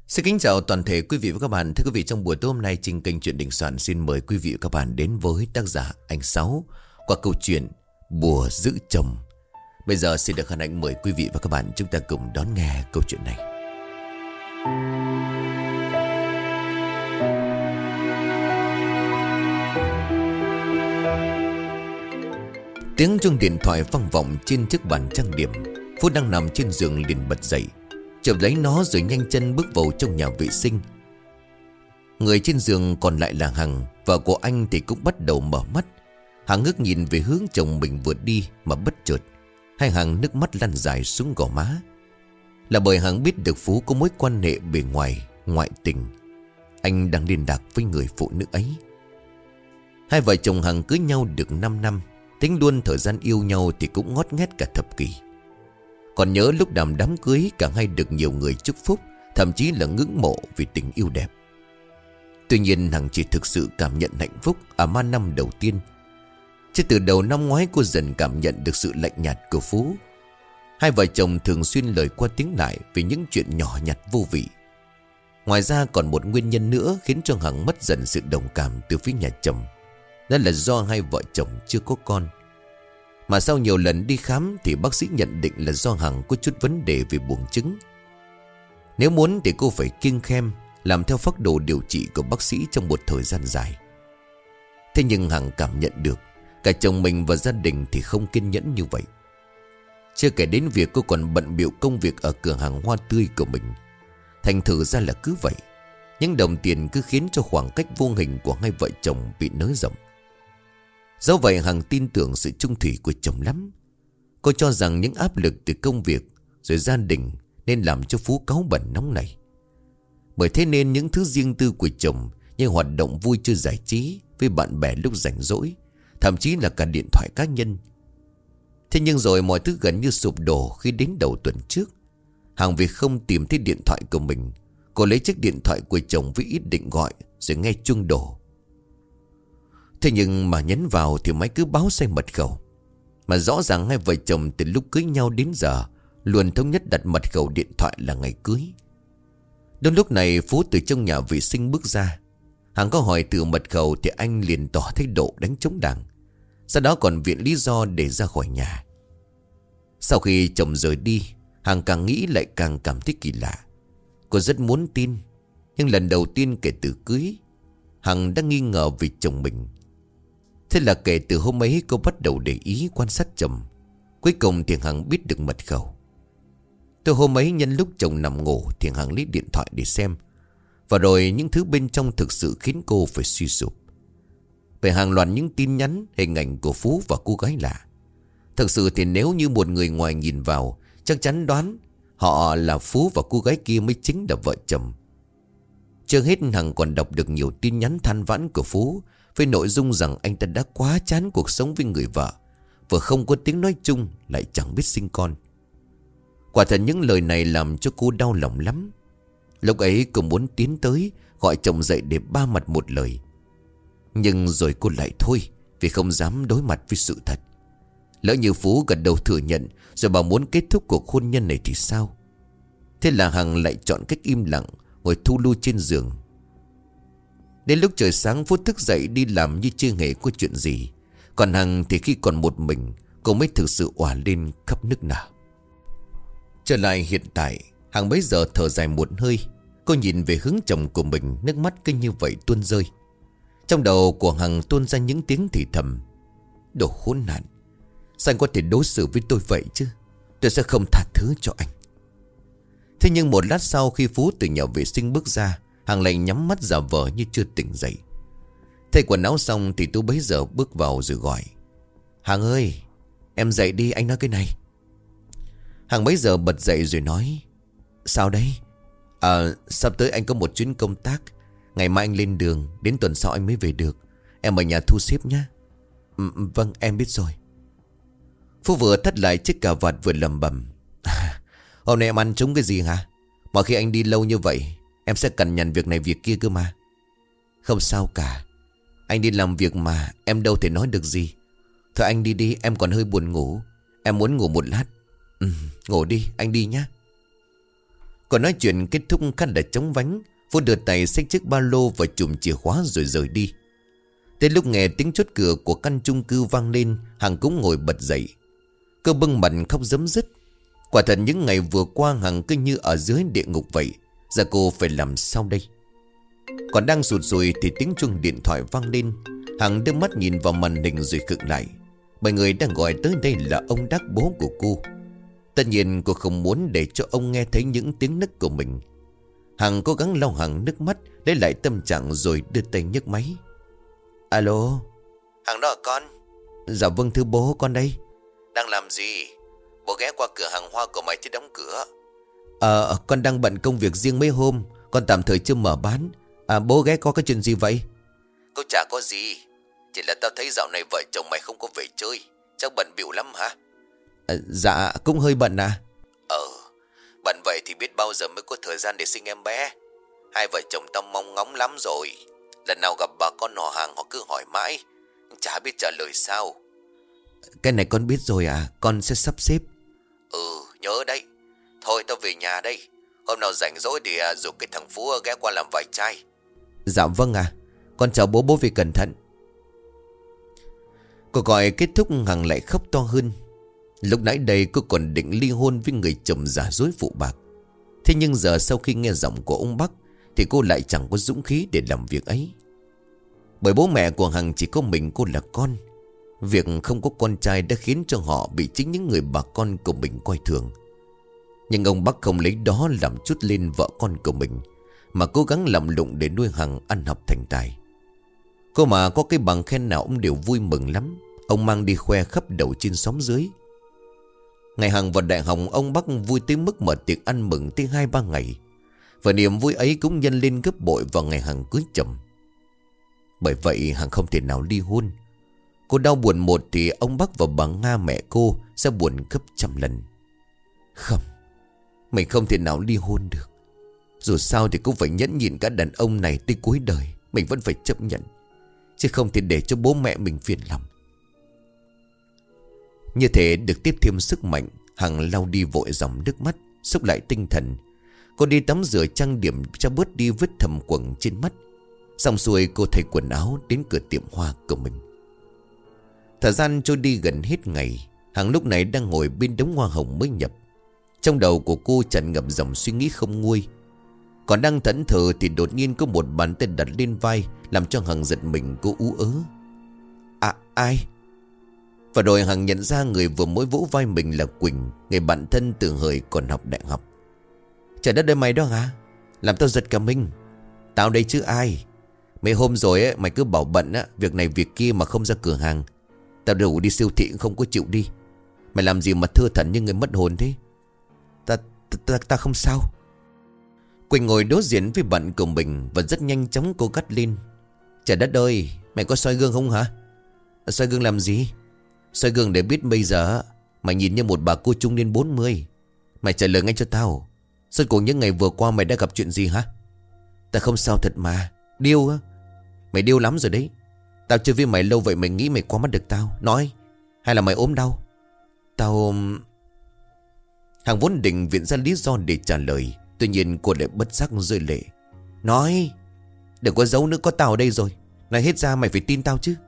Xin kính chào toàn thể quý vị và các bạn. Thưa quý vị, trong buổi tối hôm nay trên kênh Chuyện Đình Soạn xin mời quý vị và các bạn đến với tác giả Anh Sáu qua câu chuyện Bùa Giữ Chồng. Bây giờ xin được hân hạnh mời quý vị và các bạn chúng ta cùng đón nghe câu chuyện này. Tiếng chuông điện thoại vang vọng trên chiếc bàn trang điểm. Phú đang nằm trên giường liền bật dậy, chộp lấy nó rồi nhanh chân bước vào trong nhà vệ sinh. Người trên giường còn lại là Hằng. Vợ của anh thì cũng bắt đầu mở mắt. Hằng ngước nhìn về hướng chồng mình vừa đi mà bất chợt hai hàng nước mắt lăn dài xuống gò má. Là bởi Hằng biết được Phú có mối quan hệ bề ngoài ngoại tình. Anh đang liên lạc với người phụ nữ ấy. Hai vợ chồng Hằng cưới nhau được 5 năm. Tính luôn thời gian yêu nhau thì cũng ngót nghét cả thập kỷ. Còn nhớ lúc làm đám cưới cả hai được nhiều người chúc phúc, thậm chí là ngưỡng mộ vì tình yêu đẹp. Tuy nhiên Hằng chỉ thực sự cảm nhận hạnh phúc ở 3 năm đầu tiên. Chứ từ đầu năm ngoái cô dần cảm nhận được sự lạnh nhạt của Phú. Hai vợ chồng thường xuyên lời qua tiếng lại vì những chuyện nhỏ nhặt vô vị. Ngoài ra còn một nguyên nhân nữa khiến cho Hằng mất dần sự đồng cảm từ phía nhà chồng. Đó là do hai vợ chồng chưa có con. Mà sau nhiều lần đi khám thì bác sĩ nhận định là do Hằng có chút vấn đề về buồng trứng. Nếu muốn thì cô phải kiêng khem làm theo phác đồ điều trị của bác sĩ trong một thời gian dài. Thế nhưng Hằng cảm nhận được cả chồng mình và gia đình thì không kiên nhẫn như vậy. Chưa kể đến việc cô còn bận bịu công việc ở cửa hàng hoa tươi của mình. Thành thử ra là cứ vậy, những đồng tiền cứ khiến cho khoảng cách vô hình của hai vợ chồng bị nới rộng. Do vậy Hằng tin tưởng sự trung thủy của chồng lắm. Cô cho rằng những áp lực từ công việc rồi gia đình nên làm cho Phú cáu bẩn nóng này. Bởi thế nên những thứ riêng tư của chồng như hoạt động vui chơi giải trí với bạn bè lúc rảnh rỗi, thậm chí là cả điện thoại cá nhân. Thế nhưng rồi mọi thứ gần như sụp đổ khi đến đầu tuần trước. Hằng vì không tìm thấy điện thoại của mình, cô lấy chiếc điện thoại của chồng với ý định gọi rồi nghe chuông đổ. Thế nhưng mà nhấn vào thì máy cứ báo sai mật khẩu. Mà rõ ràng hai vợ chồng từ lúc cưới nhau đến giờ luôn thống nhất đặt mật khẩu điện thoại là ngày cưới. Đến lúc này Phú từ trong nhà vệ sinh bước ra. Hằng có hỏi từ mật khẩu thì anh liền tỏ thái độ đánh chống đảng. Sau đó còn viện lý do để ra khỏi nhà. Sau khi chồng rời đi, Hằng càng nghĩ lại càng cảm thấy kỳ lạ. Cô rất muốn tin, nhưng lần đầu tiên kể từ cưới, Hằng đã nghi ngờ về chồng mình. Thế là kể từ hôm ấy cô bắt đầu để ý quan sát chồng. Cuối cùng thì Hằng biết được mật khẩu. Từ hôm ấy nhân lúc chồng nằm ngủ thì Hằng lấy điện thoại để xem. Và rồi những thứ bên trong thực sự khiến cô phải suy sụp. Về hàng loạt những tin nhắn, hình ảnh của Phú và cô gái lạ. Thực sự thì nếu như một người ngoài nhìn vào, chắc chắn đoán họ là Phú và cô gái kia mới chính là vợ chồng. Chưa hết Hằng còn đọc được nhiều tin nhắn than vãn của Phú với nội dung rằng anh ta đã quá chán cuộc sống với người vợ, vừa không có tiếng nói chung lại chẳng biết sinh con. Quả thật những lời này làm cho cô đau lòng lắm. Lúc ấy cô muốn tiến tới gọi chồng dậy để ba mặt một lời. Nhưng rồi cô lại thôi, vì không dám đối mặt với sự thật. Lỡ như Phú gật đầu thừa nhận rồi bảo muốn kết thúc cuộc hôn nhân này thì sao? Thế là Hằng lại chọn cách im lặng, ngồi thu lu trên giường. Đến lúc trời sáng Phú thức dậy đi làm như chưa hề có chuyện gì. Còn Hằng thì khi còn một mình, cô mới thực sự òa lên khắp nức nở. Trở lại hiện tại, Hằng bấy giờ thở dài một hơi. Cô nhìn về hướng chồng của mình, nước mắt cứ như vậy tuôn rơi. Trong đầu của Hằng tuôn ra những tiếng thì thầm: đồ khốn nạn, sao anh có thể đối xử với tôi vậy chứ? Tôi sẽ không tha thứ cho anh. Thế nhưng một lát sau khi Phú từ nhà vệ sinh bước ra, Hằng lại nhắm mắt giả vờ như chưa tỉnh dậy. Thay quần áo xong thì Tú bấy giờ bước vào rồi gọi: Hằng ơi, em dậy đi, anh nói cái này. Hằng bấy giờ bật dậy rồi nói: sao đấy? Sắp tới anh có một chuyến công tác. Ngày mai anh lên đường, đến tuần sau anh mới về được. Em ở nhà thu xếp nhé. Vâng, em biết rồi. Phú vừa thắt lại chiếc cà vạt vừa lầm bầm: hôm nay em ăn trúng cái gì hả? Mà khi anh đi lâu như vậy, em sẽ cằn nhằn việc này việc kia cơ mà. Không sao cả, anh đi làm việc mà, em đâu thể nói được gì. Thôi anh đi đi, em còn hơi buồn ngủ. Em muốn ngủ một lát. Ngủ đi, anh đi nhé. Còn nói chuyện kết thúc khá là chóng vánh. Phú đưa tay xách chiếc ba lô và chùm chìa khóa rồi rời đi. Tới lúc nghe tiếng chốt cửa của căn chung cư vang lên, Hằng cũng ngồi bật dậy. Cô bưng mặt khóc rấm rứt. Quả thật những ngày vừa qua Hằng cứ như ở dưới địa ngục vậy. Giờ cô phải làm sao đây? Còn đang sụt sùi thì tiếng chuông điện thoại vang lên. Hằng đưa mắt nhìn vào màn hình rồi khựng lại. Bởi người đang gọi tới đây là ông Đắc, bố của cô. Tất nhiên cô không muốn để cho ông nghe thấy những tiếng nức của mình. Hằng cố gắng lau hàng nước mắt, lấy lại tâm trạng rồi đưa tay nhấc máy. Alo, Hằng đó à con? Dạ vâng thưa bố, con đây. Đang làm gì? Bố ghé qua cửa hàng hoa của mày chứ đóng cửa. Con đang bận công việc riêng mấy hôm, con tạm thời chưa mở bán. Bố ghé có cái chuyện gì vậy? Cô chả có gì, chỉ là tao thấy dạo này vợ chồng mày không có về chơi. Chắc bận bịu lắm hả? Dạ cũng hơi bận à. Bận vậy thì biết bao giờ mới có thời gian để sinh em bé. Hai vợ chồng tao mong ngóng lắm rồi. Lần nào gặp bà con họ hàng họ cứ hỏi mãi, chả biết trả lời sao. Cái này con biết rồi à, con sẽ sắp xếp. Nhớ đấy. Thôi tao về nhà đây. Hôm nào rảnh rỗi thì rủ cái thằng Phú ghé qua làm vài chai. Dạ vâng à. Con chào bố, bố về cẩn thận. Cuộc gọi kết thúc Hằng lại khóc to hơn. Lúc nãy đây cô còn định ly hôn với người chồng giả dối phụ bạc. Thế nhưng giờ sau khi nghe giọng của ông Bắc thì cô lại chẳng có dũng khí để làm việc ấy. Bởi bố mẹ của Hằng chỉ có mình cô là con. Việc không có con trai đã khiến cho họ bị chính những người bà con của mình coi thường. Nhưng ông Bắc không lấy đó làm chút lên vợ con của mình, mà cố gắng làm lụng để nuôi Hằng ăn học thành tài. Cô mà có cái bằng khen nào ông đều vui mừng lắm. Ông mang đi khoe khắp đầu trên xóm dưới. Ngày Hằng vào đại học, ông Bắc vui tới mức mở tiệc ăn mừng tới 2-3 ngày. Và niềm vui ấy cũng nhân lên gấp bội vào ngày Hằng cưới chồng. Bởi vậy Hằng không thể nào ly hôn. Cô đau buồn một thì ông Bắc và bà Nga mẹ cô sẽ buồn gấp trăm lần. Không, mình không thể nào ly hôn được. Dù sao thì cũng phải nhẫn nhịn cả đàn ông này tới cuối đời. Mình vẫn phải chấp nhận, chứ không thể để cho bố mẹ mình phiền lòng. Như thế được tiếp thêm sức mạnh, Hằng lau đi vội dòng nước mắt, xúc lại tinh thần. Cô đi tắm rửa trang điểm cho bớt đi vết thâm quầng trên mắt. Xong xuôi cô thay quần áo đến cửa tiệm hoa của mình. Thời gian trôi đi gần hết ngày. Hằng lúc này đang ngồi bên đống hoa hồng mới nhập. Trong đầu của cô tràn ngập dòng suy nghĩ không nguôi. Còn đang thẫn thờ thì đột nhiên có một bàn tay đặt lên vai, làm cho Hằng giật mình. Cô ú ớ. Ai? Và rồi Hằng nhận ra người vừa mới vỗ vai mình là Quỳnh, người bạn thân từ hồi còn học đại học. Trời đất ơi, mày đó hả? Làm tao giật cả mình. Tao đây chứ ai. Mấy hôm rồi ấy, mày cứ bảo bận á, việc này việc kia mà không ra cửa hàng. Tao rủ đi siêu thị không có chịu đi. Mày làm gì mà thơ thẩn như người mất hồn thế? Ta không sao. Quỳnh ngồi đối diện với bạn của mình và rất nhanh chóng cô gắt lên. Trời đất ơi, mày có soi gương không hả? Soi gương làm gì? Soi gương để biết bây giờ mày nhìn như một bà cô trung niên 40. Mày trả lời ngay cho tao. Suốt cuộc những ngày vừa qua mày đã gặp chuyện gì hả? Ta không sao thật mà. Điêu á? Mày điêu lắm rồi đấy. Tao chơi với mày lâu vậy mày nghĩ mày qua mắt được tao? Nói. Hay là mày ốm đau? Tao... Hằng vốn định viện ra lý do để trả lời. Tuy nhiên cô lại bất giác rơi lệ. Nói. Đừng có giấu nữa, có tao ở đây rồi. Nói hết ra mày phải tin tao chứ.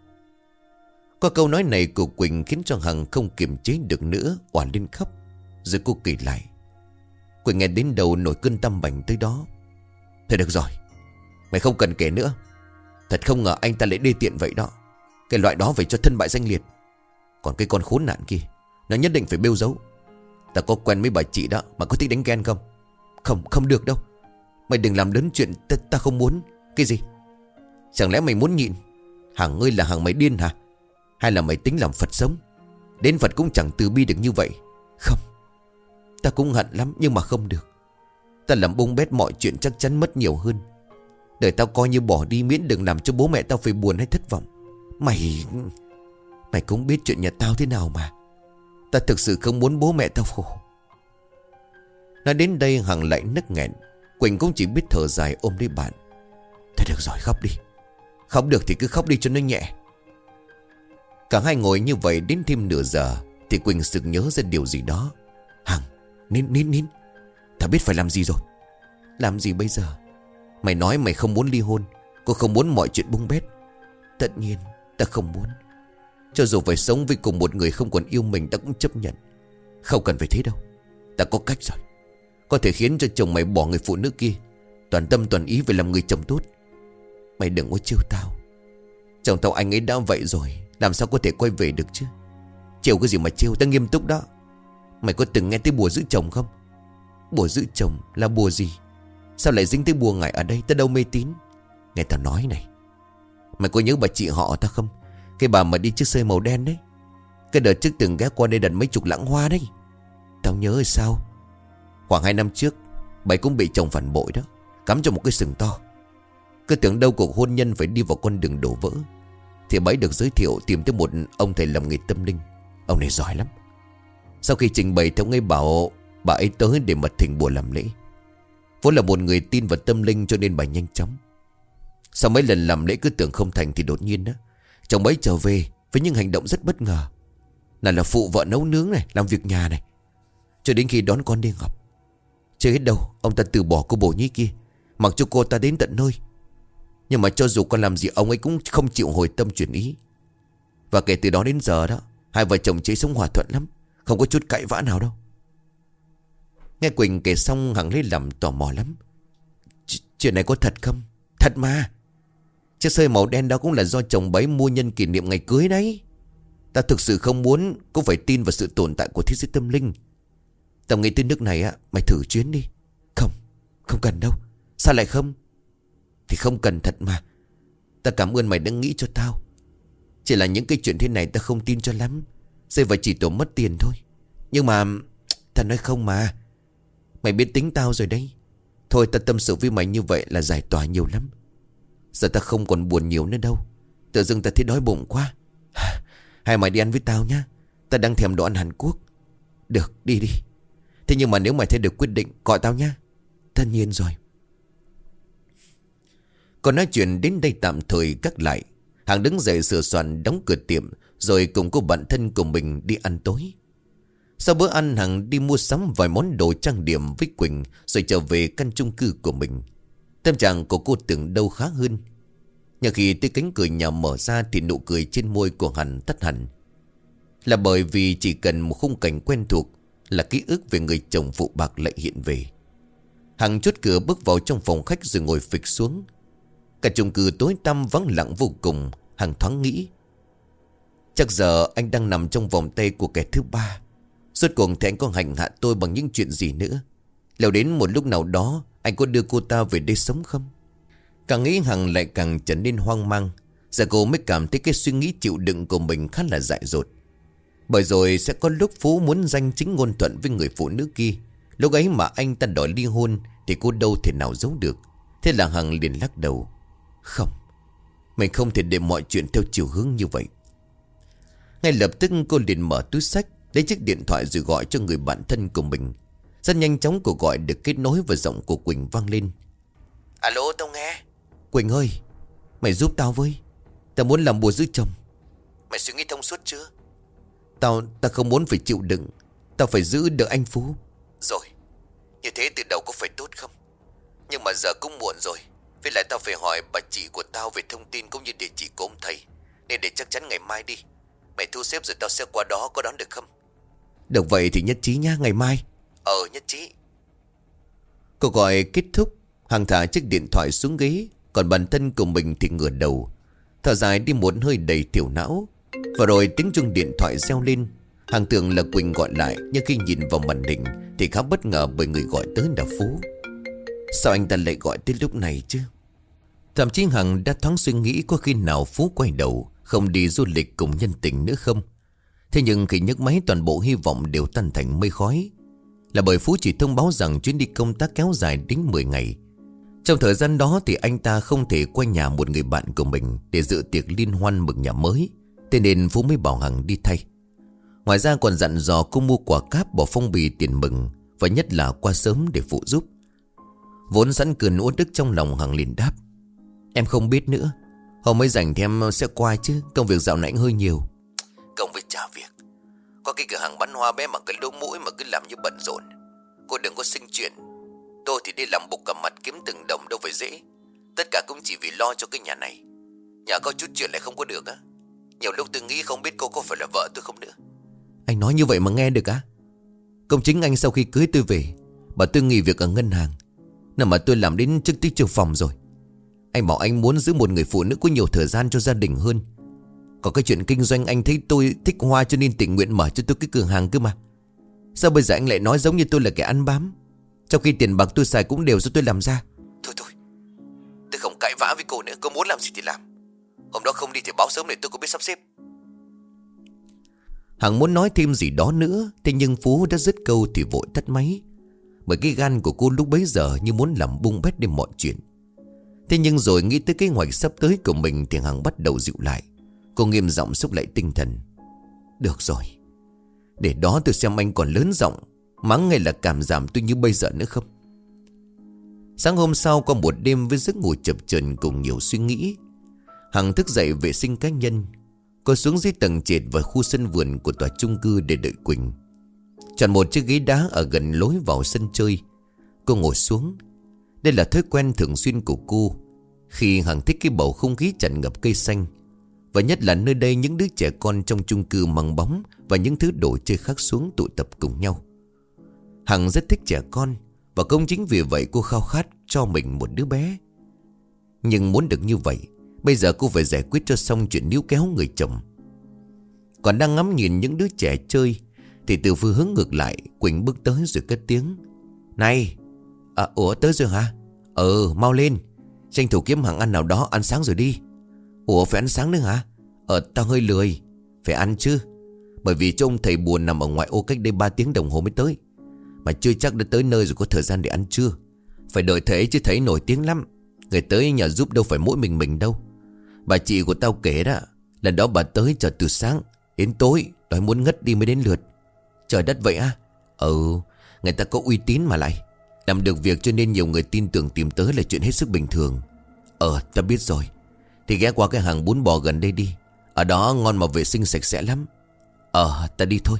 Có câu nói này của Quỳnh khiến cho Hằng không kiềm chế được nữa, oả lên khóc. Rồi cô kể lại. Quỳnh nghe đến đầu nổi cơn tâm bành tới đó. Thôi được rồi, mày không cần kể nữa. Thật không ngờ anh ta lại đê tiện vậy đó. Cái loại đó phải cho thân bại danh liệt. Còn cái con khốn nạn kia, nó nhất định phải bêu giấu. Ta có quen mấy bà chị đó, mà có thích đánh ghen không? Không được đâu. Mày đừng làm lớn chuyện, ta không muốn. Cái gì? Chẳng lẽ mày muốn nhịn? Hằng ơi, là Hằng mày điên hả? Hay là mày tính làm Phật sống? Đến Phật cũng chẳng từ bi được như vậy. Không, ta cũng hận lắm nhưng mà không được. Ta làm bung bét mọi chuyện chắc chắn mất nhiều hơn. Đời tao coi như bỏ đi, miễn đừng làm cho bố mẹ tao phải buồn hay thất vọng. Mày cũng biết chuyện nhà tao thế nào mà. Ta thực sự không muốn bố mẹ tao khổ. Nói đến đây Hằng lại nức nghẹn. Quỳnh cũng chỉ biết thở dài ôm lấy bạn. Thôi được rồi, khóc đi. Khóc được thì cứ khóc đi cho nó nhẹ. Cả hai ngồi như vậy đến thêm nửa giờ thì Quỳnh sực nhớ ra điều gì đó. Hằng, nín. Tao biết phải làm gì rồi. Làm gì bây giờ? Mày nói mày không muốn ly hôn. Cô không muốn mọi chuyện bung bét. Tất nhiên ta không muốn. Cho dù phải sống với cùng một người không còn yêu mình, ta cũng chấp nhận. Không cần phải thế đâu. Ta có cách rồi. Có thể khiến cho chồng mày bỏ người phụ nữ kia, toàn tâm toàn ý về làm người chồng tốt. Mày đừng có trêu tao. Chồng tao anh ấy đã vậy rồi, làm sao có thể quay về được chứ? Trêu cái gì mà trêu, ta nghiêm túc đó. Mày có từng nghe tới bùa giữ chồng không? Bùa giữ chồng là bùa gì? Sao lại dính tới bùa ngải ở đây? Ta đâu mê tín. Nghe tao nói này, mày có nhớ bà chị họ ta không? Cái bà mà đi chiếc xe màu đen đấy. Cái đợt trước từng ghé qua đây đặt mấy chục lẵng hoa đấy. Tao nhớ rồi sao? Khoảng 2 năm trước, bà ấy cũng bị chồng phản bội đó, cắm cho một cái sừng to. Cứ tưởng đâu cuộc hôn nhân phải đi vào con đường đổ vỡ, thì bà ấy được giới thiệu tìm tới một ông thầy làm nghề tâm linh. Ông này giỏi lắm. Sau khi trình bày thì ông ấy bảo bà ấy tới để mà thỉnh bùa làm lễ. Vốn là một người tin vào tâm linh cho nên bà nhanh chóng. Sau mấy lần làm lễ cứ tưởng không thành thì đột nhiên đó, chồng ấy trở về với những hành động rất bất ngờ. Là phụ vợ nấu nướng này, làm việc nhà này, cho đến khi đón con đi học. Chưa hết đâu, ông ta từ bỏ cô bồ nhí kia, mặc cho cô ta đến tận nơi. Nhưng mà cho dù con làm gì, ông ấy cũng không chịu hồi tâm chuyển ý. Và kể từ đó đến giờ đó, hai vợ chồng chị sống hòa thuận lắm, không có chút cãi vã nào đâu. Nghe Quỳnh kể xong, Hằng lấy làm tò mò lắm. Chuyện này có thật không? Thật mà. Chiếc xe màu đen đó cũng là do chồng bấy mua nhân kỷ niệm ngày cưới đấy. Ta thực sự không muốn cũng phải tin vào sự tồn tại của thế giới tâm linh. Tao nghĩ tới nước này á, mày thử chuyến đi. Không, không cần đâu. Sao lại không? Thì không cần thật mà. Ta cảm ơn mày đã nghĩ cho tao. Chỉ là những cái chuyện thế này ta không tin cho lắm. Rơi vào chỉ tổ mất tiền thôi. Nhưng mà ta nói không mà. Mày biết tính tao rồi đấy. Thôi ta tâm sự với mày như vậy là giải tỏa nhiều lắm. Giờ ta không còn buồn nhiều nữa đâu. Tự dưng ta thấy đói bụng quá. Hay mày đi ăn với tao nhá. Ta đang thèm đồ ăn Hàn Quốc. Được, đi đi. Thế nhưng mà nếu mày thấy được quyết định, gọi tao nhá. Tất nhiên rồi. Còn nói chuyện đến đây tạm thời cắt lại. Hằng đứng dậy sửa soạn đóng cửa tiệm, rồi cùng cô bạn thân của mình đi ăn tối. Sau bữa ăn, Hằng đi mua sắm vài món đồ trang điểm với Quỳnh, rồi trở về căn chung cư của mình. Tâm trạng của cô tưởng đâu khá hơn. Nhưng khi tới cánh cửa nhà mở ra thì nụ cười trên môi của Hằng tắt hẳn. Là bởi vì chỉ cần một khung cảnh quen thuộc là ký ức về người chồng phụ bạc lại hiện về. Hằng chốt cửa bước vào trong phòng khách rồi ngồi phịch xuống. Cả chung cư tối tăm vắng lặng vô cùng. Hằng thoáng nghĩ, chắc giờ anh đang nằm trong vòng tay của kẻ thứ ba. Rốt cuộc thì anh có hành hạ tôi bằng những chuyện gì nữa? Liệu đến một lúc nào đó anh có đưa cô ta về đây sống không? Càng nghĩ Hằng lại càng trở nên hoang mang. Giờ cô mới cảm thấy cái suy nghĩ chịu đựng của mình khá là dại dột. Bởi rồi sẽ có lúc Phú muốn danh chính ngôn thuận với người phụ nữ kia. Lúc ấy mà anh ta đòi ly hôn thì cô đâu thể nào giấu được. Thế là Hằng liền lắc đầu. Không, mình không thể để mọi chuyện theo chiều hướng như vậy. Ngay lập tức cô liền mở túi xách, lấy chiếc điện thoại rồi gọi cho người bạn thân của mình. Rất nhanh chóng cuộc gọi được kết nối và giọng của Quỳnh vang lên. Alo, tao nghe. Quỳnh ơi, mày giúp tao với. Tao muốn làm bùa giữ chồng. Mày suy nghĩ thông suốt chưa? Tao không muốn phải chịu đựng. Tao phải giữ được anh Phú. Rồi, như thế từ đầu có phải tốt không? Nhưng mà giờ cũng muộn rồi. Với lại tao phải hỏi bà chị của tao về thông tin cũng như địa chỉ của ông thầy. Nên để chắc chắn ngày mai đi. Mày thu xếp rồi tao sẽ qua đó, có đón được không? Được vậy thì nhất trí nhá, ngày mai. Nhất trí. Cuộc gọi kết thúc, Hằng thả chiếc điện thoại xuống ghế. Còn bản thân của mình thì ngửa đầu, thở dài đi một hơi đầy thiểu não. Và rồi tiếng chuông điện thoại reo lên. Hằng tưởng là Quỳnh gọi lại, nhưng khi nhìn vào màn hình thì khá bất ngờ bởi người gọi tới là Phú. Sao anh ta lại gọi tới lúc này chứ? Thậm chí Hằng đã thoáng suy nghĩ có khi nào Phú quay đầu không đi du lịch cùng nhân tình nữa không. Thế nhưng khi nhấc máy, toàn bộ hy vọng đều tan thành mây khói. Là bởi Phú chỉ thông báo rằng chuyến đi công tác kéo dài đến 10 ngày. Trong thời gian đó thì anh ta không thể qua nhà một người bạn của mình để dự tiệc liên hoan mừng nhà mới. Thế nên Phú mới bảo Hằng đi thay. Ngoài ra còn dặn dò cô mua quả cáp, bỏ phong bì tiền mừng, và nhất là qua sớm để phụ giúp. Vốn sẵn cơn uất ức trong lòng, Hằng liền đáp. Em không biết nữa. Hôm mới rảnh thì em sẽ qua chứ. Công việc dạo này hơi nhiều. Công việc trả việc. Có cái cửa hàng bán hoa bé mà cái lỗ mũi mà cứ làm như bận rộn. Cô đừng có sinh chuyện. Tôi thì đi làm bục cả mặt kiếm từng đồng đâu phải dễ. Tất cả cũng chỉ vì lo cho cái nhà này. Nhà có chút chuyện lại không có được á. Nhiều lúc tôi nghĩ không biết cô có phải là vợ tôi không nữa. Anh nói như vậy mà nghe được á? Công chính anh sau khi cưới tôi về bảo tôi nghỉ việc ở ngân hàng, nào mà tôi làm đến chức tí trưởng phòng rồi. Anh bảo anh muốn giữ một người phụ nữ có nhiều thời gian cho gia đình hơn. Còn cái chuyện kinh doanh anh thấy tôi thích hoa cho nên tình nguyện mở cho tôi cái cửa hàng cơ mà. Sao bây giờ anh lại nói giống như tôi là kẻ ăn bám, trong khi tiền bạc tôi xài cũng đều do tôi làm ra. Thôi thôi, tôi không cãi vã với cô nữa. Cô muốn làm gì thì làm. Hôm đó không đi thì báo sớm để tôi có biết sắp xếp. Hằng muốn nói thêm gì đó nữa, thế nhưng Phú đã dứt câu thì vội tắt máy. Bởi cái gan của cô lúc bấy giờ như muốn làm bung bét đi mọi chuyện. Thế nhưng rồi nghĩ tới kế hoạch sắp tới của mình thì Hằng bắt đầu dịu lại. Cô nghiêm giọng xúc lại tinh thần. Được rồi, để đó tôi xem anh còn lớn giọng mắng hay là cảm giảm tôi như bây giờ nữa không. Sáng hôm sau, qua một đêm với giấc ngủ chập chờn cùng nhiều suy nghĩ, Hằng thức dậy vệ sinh cá nhân. Cô xuống dưới tầng trệt vào khu sân vườn của tòa chung cư để đợi Quỳnh. Chọn một chiếc ghế đá ở gần lối vào sân chơi, cô ngồi xuống. Đây là thói quen thường xuyên của cô khi Hằng thích cái bầu không khí tràn ngập cây xanh. Và nhất là nơi đây những đứa trẻ con trong chung cư mang bóng và những thứ đồ chơi khác xuống tụ tập cùng nhau. Hằng rất thích trẻ con, và cũng chính vì vậy cô khao khát cho mình một đứa bé. Nhưng muốn được như vậy, bây giờ cô phải giải quyết cho xong chuyện níu kéo người chồng. Còn đang ngắm nhìn những đứa trẻ chơi thì từ phương hướng ngược lại, Quỳnh bước tới rồi cất tiếng. Này, ủa tới rồi hả? Mau lên, tranh thủ kiếm hàng ăn nào đó ăn sáng rồi đi. Ủa phải ăn sáng nữa hả? Tao hơi lười. Phải ăn chứ, bởi vì cho ông thầy buồn nằm ở ngoại ô cách đây 3 tiếng đồng hồ mới tới. Mà chưa chắc đã tới nơi rồi có thời gian để ăn trưa. Phải đợi thầy chứ, thấy nổi tiếng lắm. Người tới nhà giúp đâu phải mỗi mình đâu. Bà chị của tao kể đó, lần đó bà tới chờ từ sáng đến tối, đói muốn ngất đi mới đến lượt. Trời đất vậy á? Người ta có uy tín mà lại làm được việc, cho nên nhiều người tin tưởng tìm tới là chuyện hết sức bình thường. Tao biết rồi. Thì ghé qua cái hàng bún bò gần đây đi. Ở đó ngon mà vệ sinh sạch sẽ lắm. Ta đi thôi.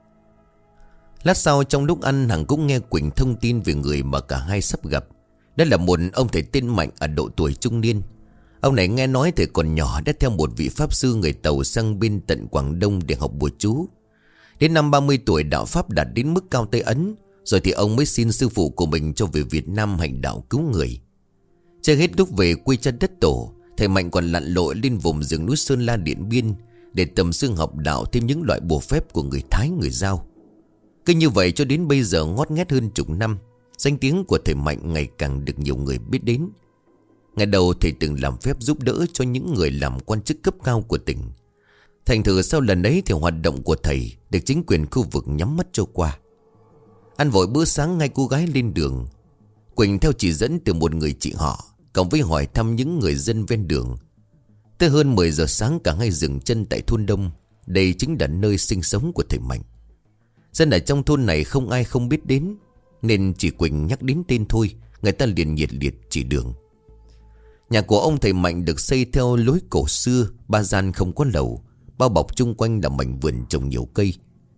Lát sau trong lúc ăn, Hằng cũng nghe Quỳnh thông tin về người mà cả hai sắp gặp. Đó là một ông thầy tên Mạnh ở độ tuổi trung niên. Ông này nghe nói thầy còn nhỏ đã theo một vị pháp sư người Tàu sang bên tận Quảng Đông để học bùa chú. Đến năm 30 tuổi đạo pháp đạt đến mức cao Tây Ấn, rồi thì ông mới xin sư phụ của mình cho về Việt Nam hành đạo cứu người. Chưa hết lúc về quê chân đất tổ, thầy Mạnh còn lặn lội lên vùng rừng núi Sơn La Điện Biên để tầm xương học đạo thêm những loại bùa phép của người Thái, người Dao. Cứ như vậy cho đến bây giờ, ngót nghét hơn chục năm, danh tiếng của thầy Mạnh ngày càng được nhiều người biết đến. Ngày đầu thầy từng làm phép giúp đỡ cho những người làm quan chức cấp cao của tỉnh. Thành thử sau lần ấy thì hoạt động của thầy được chính quyền khu vực nhắm mắt cho qua. Ăn vội bữa sáng ngay cô gái lên đường, Quỳnh theo chỉ dẫn từ một người chị họ, cộng với hỏi thăm những người dân ven đường. Tới hơn 10 giờ sáng cả hai dừng chân tại thôn Đông. Đây chính là nơi sinh sống của thầy Mạnh. Dân ở trong thôn này không ai không biết đến, nên chỉ Quỳnh nhắc đến tên thôi, người ta liền nhiệt liệt chỉ đường. Nhà của ông thầy Mạnh được xây theo lối cổ xưa, 3 gian không có lầu, bao bọc chung quanh là mảnh vườn trồng nhiều cây.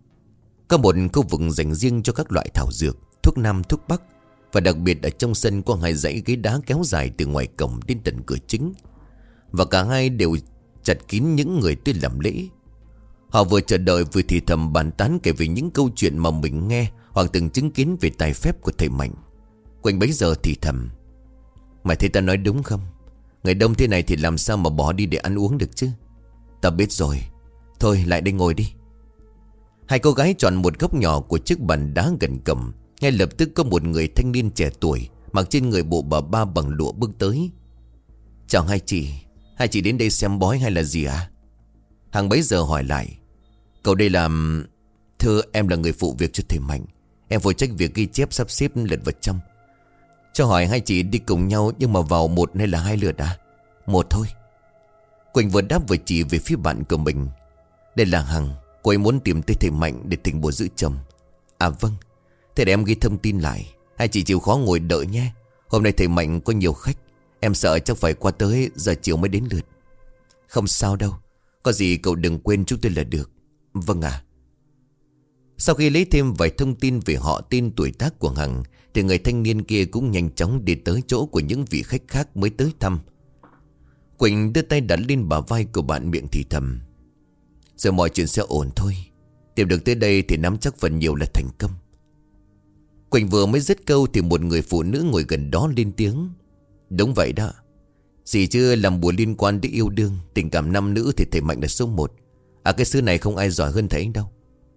Có một khu vực dành riêng cho các loại thảo dược, thuốc nam thuốc bắc. Và đặc biệt ở trong sân có 2 dãy ghế đá kéo dài từ ngoài cổng đến tận cửa chính. Và cả hai đều chật kín những người tới làm lễ. Họ vừa chờ đợi vừa thì thầm bàn tán kể về những câu chuyện mà mình nghe hoặc từng chứng kiến về tài phép của thầy Mạnh. Quỳnh bấy giờ thì thầm. Mày thấy ta nói đúng không? Người đông thế này thì làm sao mà bỏ đi để ăn uống được chứ? Ta biết rồi. Thôi lại đây ngồi đi. Hai cô gái chọn một góc nhỏ của chiếc bàn đá gần cổng. Ngay lập tức có một người thanh niên trẻ tuổi, mặc trên người bộ bà ba bằng lụa bước tới. Chào hai chị đến đây xem bói hay là gì à? Hằng bấy giờ hỏi lại. Cậu đây là... Thưa em là người phụ việc cho thầy Mạnh. Em phụ trách việc ghi chép sắp xếp lượt vật trong. Cho hỏi hai chị đi cùng nhau nhưng mà vào một hay là 2 lượt à? Một thôi. Quỳnh vừa đáp vừa chỉ về phía bạn của mình. Đây là Hằng, cô ấy muốn tìm tới thầy Mạnh để thỉnh bùa giữ chồng. À vâng. Thế để em ghi thông tin lại. Hai chị chịu khó ngồi đợi nhé. Hôm nay thầy Mạnh có nhiều khách, em sợ chắc phải qua tới giờ chiều mới đến lượt. Không sao đâu. Có gì cậu đừng quên chúng tôi là được. Vâng ạ. Sau khi lấy thêm vài thông tin về họ, tên, tuổi tác của Hằng, thì người thanh niên kia cũng nhanh chóng đi tới chỗ của những vị khách khác mới tới thăm. Quỳnh đưa tay đặt lên bả vai của bạn, miệng thì thầm: rồi mọi chuyện sẽ ổn thôi. Tìm được tới đây thì nắm chắc phần nhiều là thành công. Quỳnh vừa mới dứt câu thì một người phụ nữ ngồi gần đó lên tiếng: đúng vậy đó. Gì chứ làm bùa liên quan đến yêu đương, tình cảm nam nữ thì thầy Mạnh là số 1. Cái xứ này không ai giỏi hơn thầy đâu.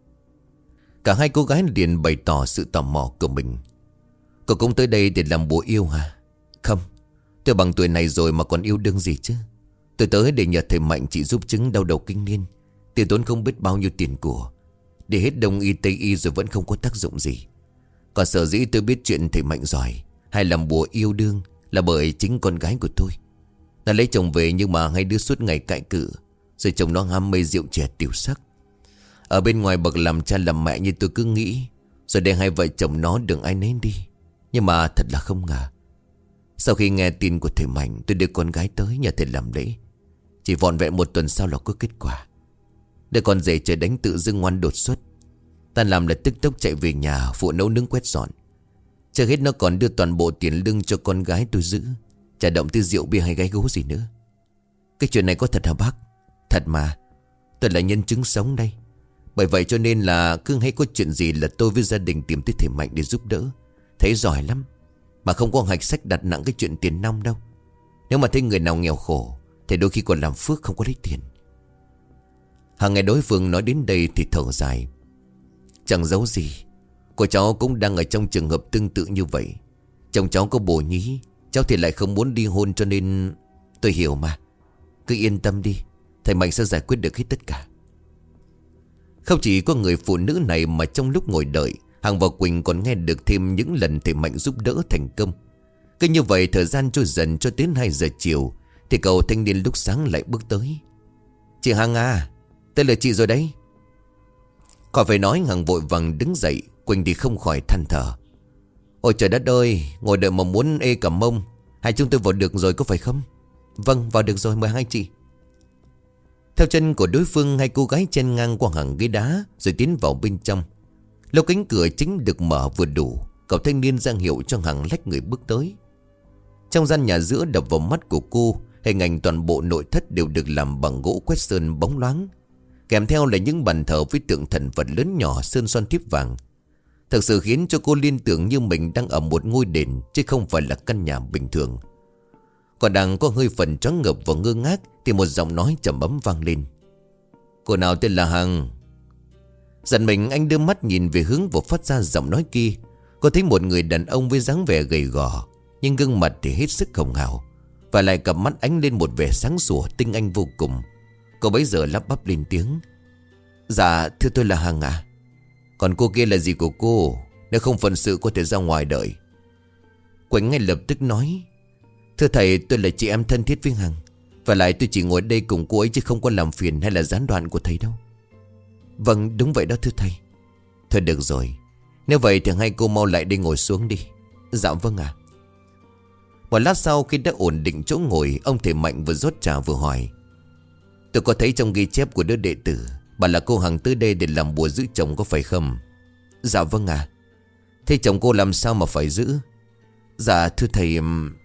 Cả hai cô gái liền bày tỏ sự tò mò của mình. Cậu cũng tới đây để làm bùa yêu hả? Không, tôi bằng tuổi này rồi mà còn yêu đương gì chứ. Tôi tới để nhờ thầy Mạnh chỉ giúp chứng đau đầu kinh niên. Tiền tốn không biết bao nhiêu tiền của, để hết đông y tây y rồi vẫn không có tác dụng gì. Còn sở dĩ tôi biết chuyện thầy Mạnh giỏi hay làm bùa yêu đương là bởi chính con gái của tôi. Nó lấy chồng về nhưng mà hai đứa suốt ngày cãi cự, rồi chồng nó ham mê rượu chè tiểu sắc. Ở bên ngoài bậc làm cha làm mẹ như tôi cứ nghĩ, rồi để hai vợ chồng nó đừng ai nấy đi. Nhưng mà thật là không ngờ, sau khi nghe tin của thầy Mạnh, tôi đưa con gái tới nhà thầy làm lễ. Chỉ vỏn vẹn 1 tuần sau là có kết quả. Đứa con rể trời đánh tự dưng ngoan đột xuất. Tan làm là tức tốc chạy về nhà phụ nấu nướng quét dọn. Chưa hết nó còn đưa toàn bộ tiền lương cho con gái tôi giữ, chả động tới rượu bia hay gái gú gì nữa. Cái chuyện này có thật hả bác? Thật mà, tôi là nhân chứng sống đây. Bởi vậy cho nên là cứ hay có chuyện gì là tôi với gia đình tìm tới thầy Mạnh để giúp đỡ. Thấy giỏi lắm, mà không có hạch sách đặt nặng cái chuyện tiền nong đâu. Nếu mà thấy người nào nghèo khổ thì đôi khi còn làm phước không có lấy tiền. Hàng ngày đối phương nói đến đây thì thở dài. Chẳng giấu gì, cô cháu cũng đang ở trong trường hợp tương tự như vậy. Chồng cháu có bồ nhí, cháu thì lại không muốn đi hôn, cho nên tôi hiểu mà. Cứ yên tâm đi, thầy Mạnh sẽ giải quyết được hết tất cả. Không chỉ có người phụ nữ này mà trong lúc ngồi đợi, Hằng và Quỳnh còn nghe được thêm những lần thầy Mạnh giúp đỡ thành công. Cứ như vậy thời gian trôi dần cho đến 2 giờ chiều thì cậu thanh niên lúc sáng lại bước tới. Chị Hằng à, tới lượt chị rồi đấy. Khỏi phải nói, Hằng vội vàng đứng dậy. Quỳnh thì không khỏi than thở. Ôi trời đất ơi, ngồi đợi mà muốn ê cả mông. Hai chúng tôi vào được rồi có phải không? Vâng, vào được rồi, mời hai chị. Theo chân của đối phương, hai cô gái chen ngang qua hàng ghế đá rồi tiến vào bên trong. Lúc cánh cửa chính được mở vừa đủ, cậu thanh niên giang hiệu cho Hằng lách người bước tới. Trong gian nhà giữa đập vào mắt của cô, hình ảnh toàn bộ nội thất đều được làm bằng gỗ quét sơn bóng loáng, kèm theo là những bàn thờ với tượng thần vật lớn nhỏ sơn son thiếp vàng. Thực sự khiến cho cô liên tưởng như mình đang ở một ngôi đền, chứ không phải là căn nhà bình thường. Còn đang có hơi phần choáng ngợp và ngơ ngác thì một giọng nói trầm ấm vang lên. Cô nào tên là Hằng? Giật mình, anh đưa mắt nhìn về hướng vừa phát ra giọng nói kia. Cô thấy một người đàn ông với dáng vẻ gầy gò, nhưng gương mặt thì hết sức hồng hào, và lại cặp mắt ánh lên một vẻ sáng sủa tinh anh vô cùng. Cô bấy giờ lắp bắp lên tiếng. Dạ thưa, tôi là Hằng à. Còn cô kia là gì của cô? Nếu không phận sự có thể ra ngoài đợi. Quỳnh ngay lập tức nói. Thưa thầy, tôi là chị em thân thiết với Hằng, và lại tôi chỉ ngồi đây cùng cô ấy chứ không có làm phiền hay là gián đoạn của thầy đâu. Vâng, đúng vậy đó thưa thầy. Thôi được rồi, nếu vậy thì hai cô mau lại đây ngồi xuống đi. Dạ vâng ạ. Một lát sau, khi đã ổn định chỗ ngồi, ông thầy Mạnh vừa rót trà vừa hỏi. Tôi có thấy trong ghi chép của đứa đệ tử, bà là cô Hằng tới đây để làm bùa giữ chồng có phải không? Dạ vâng ạ. Thế chồng cô làm sao mà phải giữ? Dạ thưa thầy...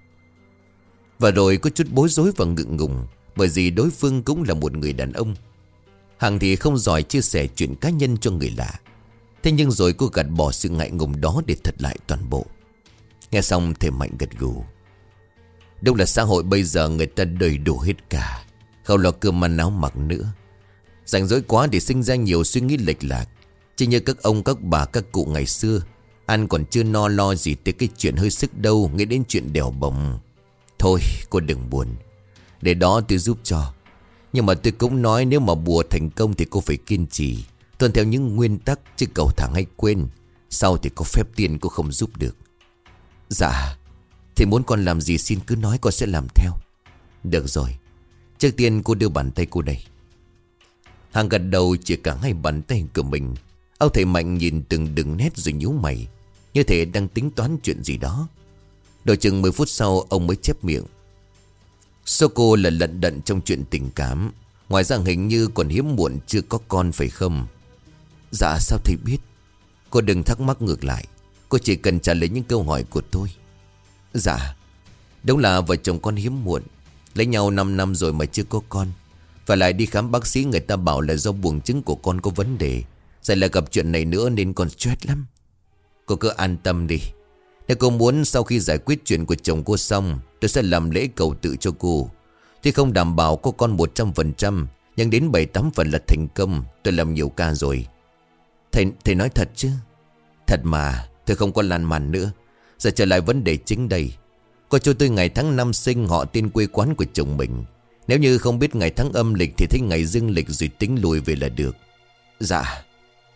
Và rồi có chút bối rối và ngượng ngùng, bởi vì đối phương cũng là một người đàn ông. Hằng thì không giỏi chia sẻ chuyện cá nhân cho người lạ. Thế nhưng rồi cô gạt bỏ sự ngại ngùng đó để thật lại toàn bộ. Nghe xong thầy Mạnh gật gù. Đúng là xã hội bây giờ người ta đầy đủ hết cả, không lo cơm ăn áo mặc nữa. Rảnh rỗi quá thì sinh ra nhiều suy nghĩ lệch lạc. Chỉ như các ông các bà các cụ ngày xưa, ăn còn chưa no lo gì tới cái chuyện hơi sức đâu, nghĩ đến chuyện đèo bồng. Thôi cô đừng buồn, để đó tôi giúp cho. Nhưng mà tôi cũng nói nếu mà bùa thành công thì cô phải kiên trì, tuân theo những nguyên tắc, chứ cầu thẳng hay quên, sau thì có phép tiền cô không giúp được. Dạ, thì muốn con làm gì xin cứ nói, con sẽ làm theo. Được rồi, trước tiên cô đưa bàn tay cô đây. Hằng gật đầu chỉ cả hai bàn tay của mình. Ông thầy Mạnh nhìn từng đường nét rồi nhíu mày, như thể đang tính toán chuyện gì đó. Đợi chừng 10 phút sau ông mới chép miệng. Số cô là lận đận trong chuyện tình cảm, ngoài ra hình như còn hiếm muộn chưa có con phải không? Dạ sao thầy biết? Cô đừng thắc mắc ngược lại, cô chỉ cần trả lời những câu hỏi của tôi. Dạ, đúng là vợ chồng con hiếm muộn, lấy nhau 5 năm rồi mà chưa có con. Và lại đi khám bác sĩ người ta bảo là do buồng trứng của con có vấn đề. Rồi lại gặp chuyện này nữa nên con stress lắm. Cô cứ an tâm đi. Nếu cô muốn sau khi giải quyết chuyện của chồng cô xong, tôi sẽ làm lễ cầu tự cho cô. Tuy không đảm bảo có con 100%, nhưng đến 7-8 phần là thành công. Tôi làm nhiều ca rồi. Thầy nói thật chứ? Thật mà, tôi không có lan man nữa. Giờ trở lại vấn đề chính đây. Cô cho tôi ngày tháng năm sinh, họ tên, quê quán của chồng mình. Nếu như không biết ngày tháng âm lịch thì thấy ngày dương lịch rồi tính lùi về là được. Dạ.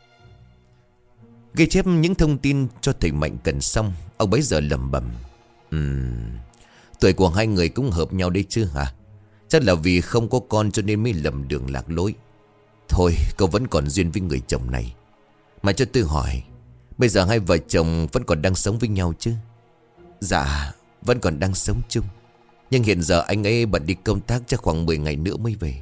Ghi chép những thông tin cho thầy Mạnh cần xong, ông bấy giờ lẩm bẩm. Tuổi của hai người cũng hợp nhau đấy chứ hả? Chắc là vì không có con cho nên mới lầm đường lạc lối. Thôi cậu vẫn còn duyên với người chồng này. Mà cho tôi hỏi, bây giờ hai vợ chồng vẫn còn đang sống với nhau chứ? Dạ, vẫn còn đang sống chung. Nhưng hiện giờ anh ấy bận đi công tác, chắc khoảng 10 ngày nữa mới về.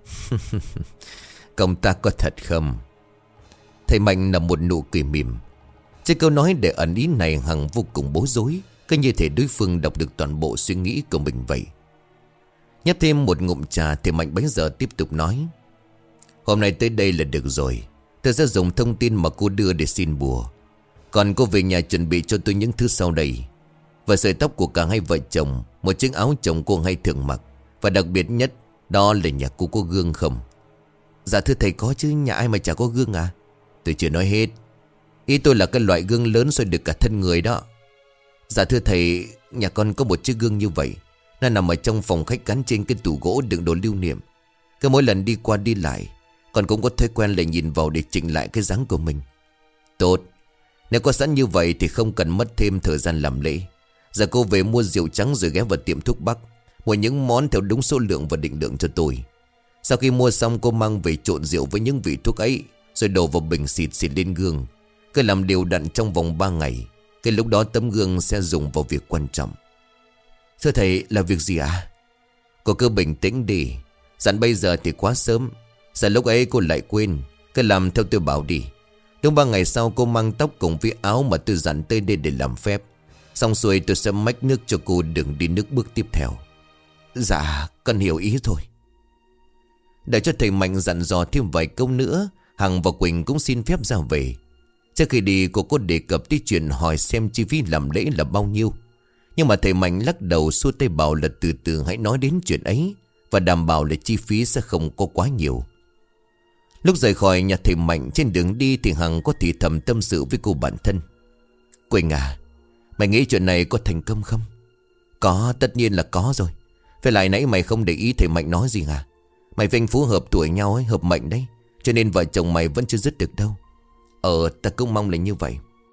Công tác có thật không? Thầy Mạnh nở một nụ cười mỉm. Trên câu nói để ẩn ý này Hằng vô cùng bối rối, cứ như thể đối phương đọc được toàn bộ suy nghĩ của mình vậy. Nhấp thêm một ngụm trà, thầy Mạnh bấy giờ tiếp tục nói. Hôm nay tới đây là được rồi. Tôi sẽ dùng thông tin mà cô đưa để xin bùa. Còn cô về nhà chuẩn bị cho tôi những thứ sau đây. Và sợi tóc của cả hai vợ chồng, một chiếc áo chồng cô hay thường mặc. Và đặc biệt nhất, đó là nhà cô có gương không? Dạ thưa thầy có chứ, nhà ai mà chả có gương à? Tôi chưa nói hết. Ý tôi là cái loại gương lớn soi được cả thân người đó. Dạ thưa thầy, nhà con có một chiếc gương như vậy. Nó nằm ở trong phòng khách gắn trên cái tủ gỗ đựng đồ lưu niệm. Cứ mỗi lần đi qua đi lại, con cũng có thói quen là nhìn vào để chỉnh lại cái dáng của mình. Tốt. Nếu có sẵn như vậy thì không cần mất thêm thời gian làm lễ. Giờ cô về mua rượu trắng rồi ghé vào tiệm thuốc bắc, mua những món theo đúng số lượng và định lượng cho tôi. Sau khi mua xong cô mang về trộn rượu với những vị thuốc ấy, rồi đổ vào bình xịt lên gương. Cứ làm đều đặn trong vòng 3 ngày. Cái lúc đó tấm gương sẽ dùng vào việc quan trọng. Thưa thầy, là việc gì ạ? Cô cứ bình tĩnh đi. Dặn bây giờ thì quá sớm. Giờ lúc ấy cô lại quên. Cứ làm theo tôi bảo đi. Đúng 3 ngày sau cô mang tóc cùng với áo mà tôi dặn tới đây để làm phép. Xong xuôi tôi sẽ mách nước cho cô đừng đi nước bước tiếp theo. Dạ, con hiểu ý thôi. Để cho thầy Mạnh dặn dò thêm vài câu nữa, Hằng và Quỳnh cũng xin phép ra về. Trước khi đi cô có đề cập tới chuyện hỏi xem chi phí làm lễ là bao nhiêu. Nhưng mà thầy Mạnh lắc đầu xua tay bảo là từ từ hãy nói đến chuyện ấy, và đảm bảo là chi phí sẽ không có quá nhiều. Lúc rời khỏi nhà thầy Mạnh, trên đường đi thì Hằng có thì thầm tâm sự với cô bạn thân. Quỳnh à, mày nghĩ chuyện này có thành công không? Có, tất nhiên là có rồi. Phải lại nãy mày không để ý thầy Mạnh nói gì à? Mày với anh Phú hợp tuổi nhau ấy, hợp mệnh đấy. Cho nên vợ chồng mày vẫn chưa dứt được đâu. Ta cũng mong là như vậy.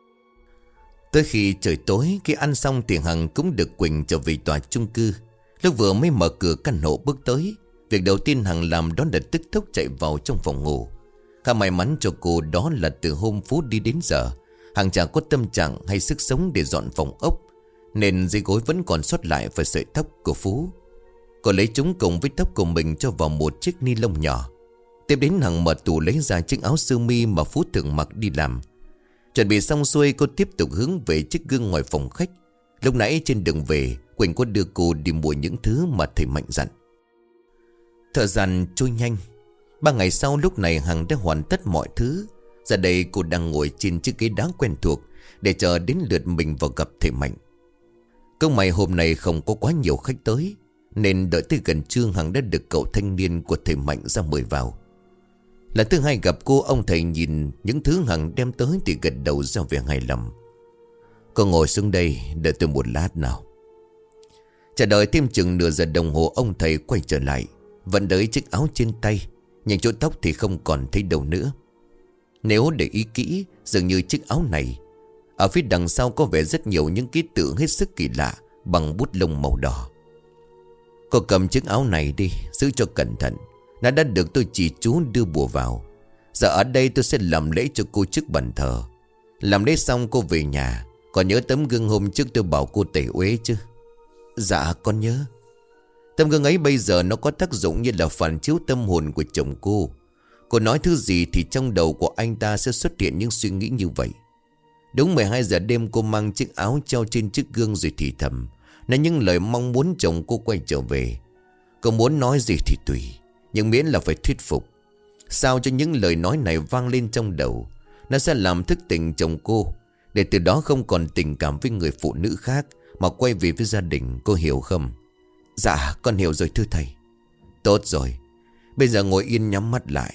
Tới khi trời tối, khi ăn xong thì Hằng cũng được Quỳnh trở về tòa chung cư. Lúc vừa mới mở cửa căn hộ bước tới, việc đầu tiên Hằng làm đó là tức tốc chạy vào trong phòng ngủ. Khá may mắn cho cô đó là từ hôm Phú đi đến giờ, Hằng chẳng có tâm trạng hay sức sống để dọn phòng ốc, nên dưới gối vẫn còn sót lại vài sợi tóc của Phú. Cô lấy chúng cùng với tóc của mình cho vào một chiếc ni lông nhỏ. Tiếp đến Hằng mở tủ lấy ra chiếc áo sơ mi mà Phú thường mặc đi làm. Chuẩn bị xong xuôi cô tiếp tục hướng về chiếc gương ngoài phòng khách. Lúc nãy trên đường về, Quỳnh có đưa cô đi mua những thứ mà thầy Mạnh dặn. Thời gian trôi nhanh. 3 ngày sau lúc này Hằng đã hoàn tất mọi thứ. Giờ đây cô đang ngồi trên chiếc ghế đá quen thuộc để chờ đến lượt mình vào gặp thầy Mạnh. Công may hôm nay không có quá nhiều khách tới, nên đợi tới gần trưa Hằng đã được cậu thanh niên của thầy Mạnh ra mời vào. Lần thứ hai gặp cô, ông thầy nhìn những thứ Hằng đem tới thì gật đầu ra vẻ hài lòng. Cô ngồi xuống đây đợi tôi một lát nào. Chờ đợi thêm chừng nửa giờ đồng hồ, ông thầy quay trở lại, vẫn đới chiếc áo trên tay, nhưng chỗ tóc thì không còn thấy đâu nữa. Nếu để ý kỹ, dường như chiếc áo này ở phía đằng sau có vẻ rất nhiều những ký tự hết sức kỳ lạ bằng bút lông màu đỏ. Cô cầm chiếc áo này đi, giữ cho cẩn thận. Nó đã được tôi chỉ chú đưa bùa vào. Giờ ở đây tôi sẽ làm lễ cho cô trước bàn thờ. Làm lễ xong cô về nhà. Còn nhớ tấm gương hôm trước tôi bảo cô tẩy uế chứ? Dạ con nhớ. Tấm gương ấy bây giờ nó có tác dụng như là phản chiếu tâm hồn của chồng cô. Cô nói thứ gì thì trong đầu của anh ta sẽ xuất hiện những suy nghĩ như vậy. Đúng 12 giờ đêm cô mang chiếc áo treo trên chiếc gương rồi thì thầm nói những lời mong muốn chồng cô quay trở về. Cô muốn nói gì thì tùy, nhưng miễn là phải thuyết phục. Sao cho những lời nói này vang lên trong đầu, nó sẽ làm thức tỉnh chồng cô, để từ đó không còn tình cảm với người phụ nữ khác mà quay về với gia đình. Cô hiểu không? Dạ con hiểu rồi thưa thầy. Tốt rồi, bây giờ ngồi yên nhắm mắt lại.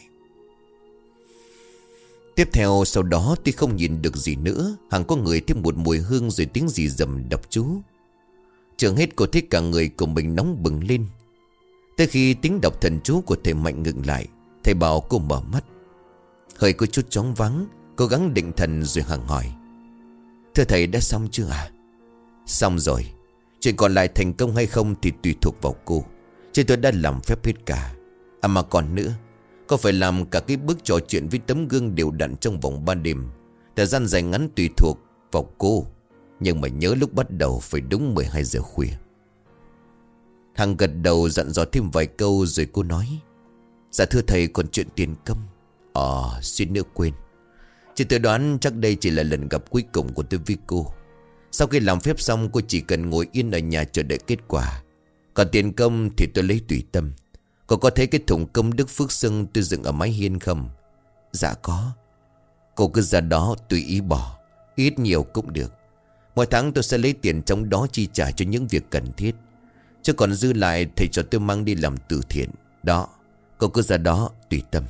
Tiếp theo sau đó tuy không nhìn được gì nữa, Hằng có người thêm một mùi hương rồi tiếng gì rầm đọc chú. Trường hết cô thấy cả người của mình nóng bừng lên. Tới khi tiếng đọc thần chú của thầy Mạnh ngừng lại, thầy bảo cô mở mắt. Hơi có chút choáng váng, cố gắng định thần rồi Hằng hỏi: Thưa thầy đã xong chưa à? Xong rồi. Chuyện còn lại thành công hay không thì tùy thuộc vào cô, chứ tôi đã làm phép hết cả. À mà còn nữa, có phải làm cả cái bước trò chuyện với tấm gương đều đặn trong vòng 3 đêm. Thời gian dài ngắn tùy thuộc vào cô, nhưng mà nhớ lúc bắt đầu phải đúng 12 giờ khuya. Hằng gật đầu dặn dò thêm vài câu rồi cô nói: Dạ thưa thầy, còn chuyện tiền công. Suýt nữa quên. Chứ tôi đoán chắc đây chỉ là lần gặp cuối cùng của tôi với cô. Sau khi làm phép xong, cô chỉ cần ngồi yên ở nhà chờ đợi kết quả. Còn tiền công thì tôi lấy tùy tâm. Cô có thấy cái thùng công đức phước xưng tôi dựng ở mái hiên không? Dạ có. Cô cứ ra đó tùy ý bỏ, ít nhiều cũng được. Mỗi tháng tôi sẽ lấy tiền trong đó chi trả cho những việc cần thiết, chứ còn dư lại thầy cho tôi mang đi làm từ thiện. Đó, cô cứ ra đó tùy tâm.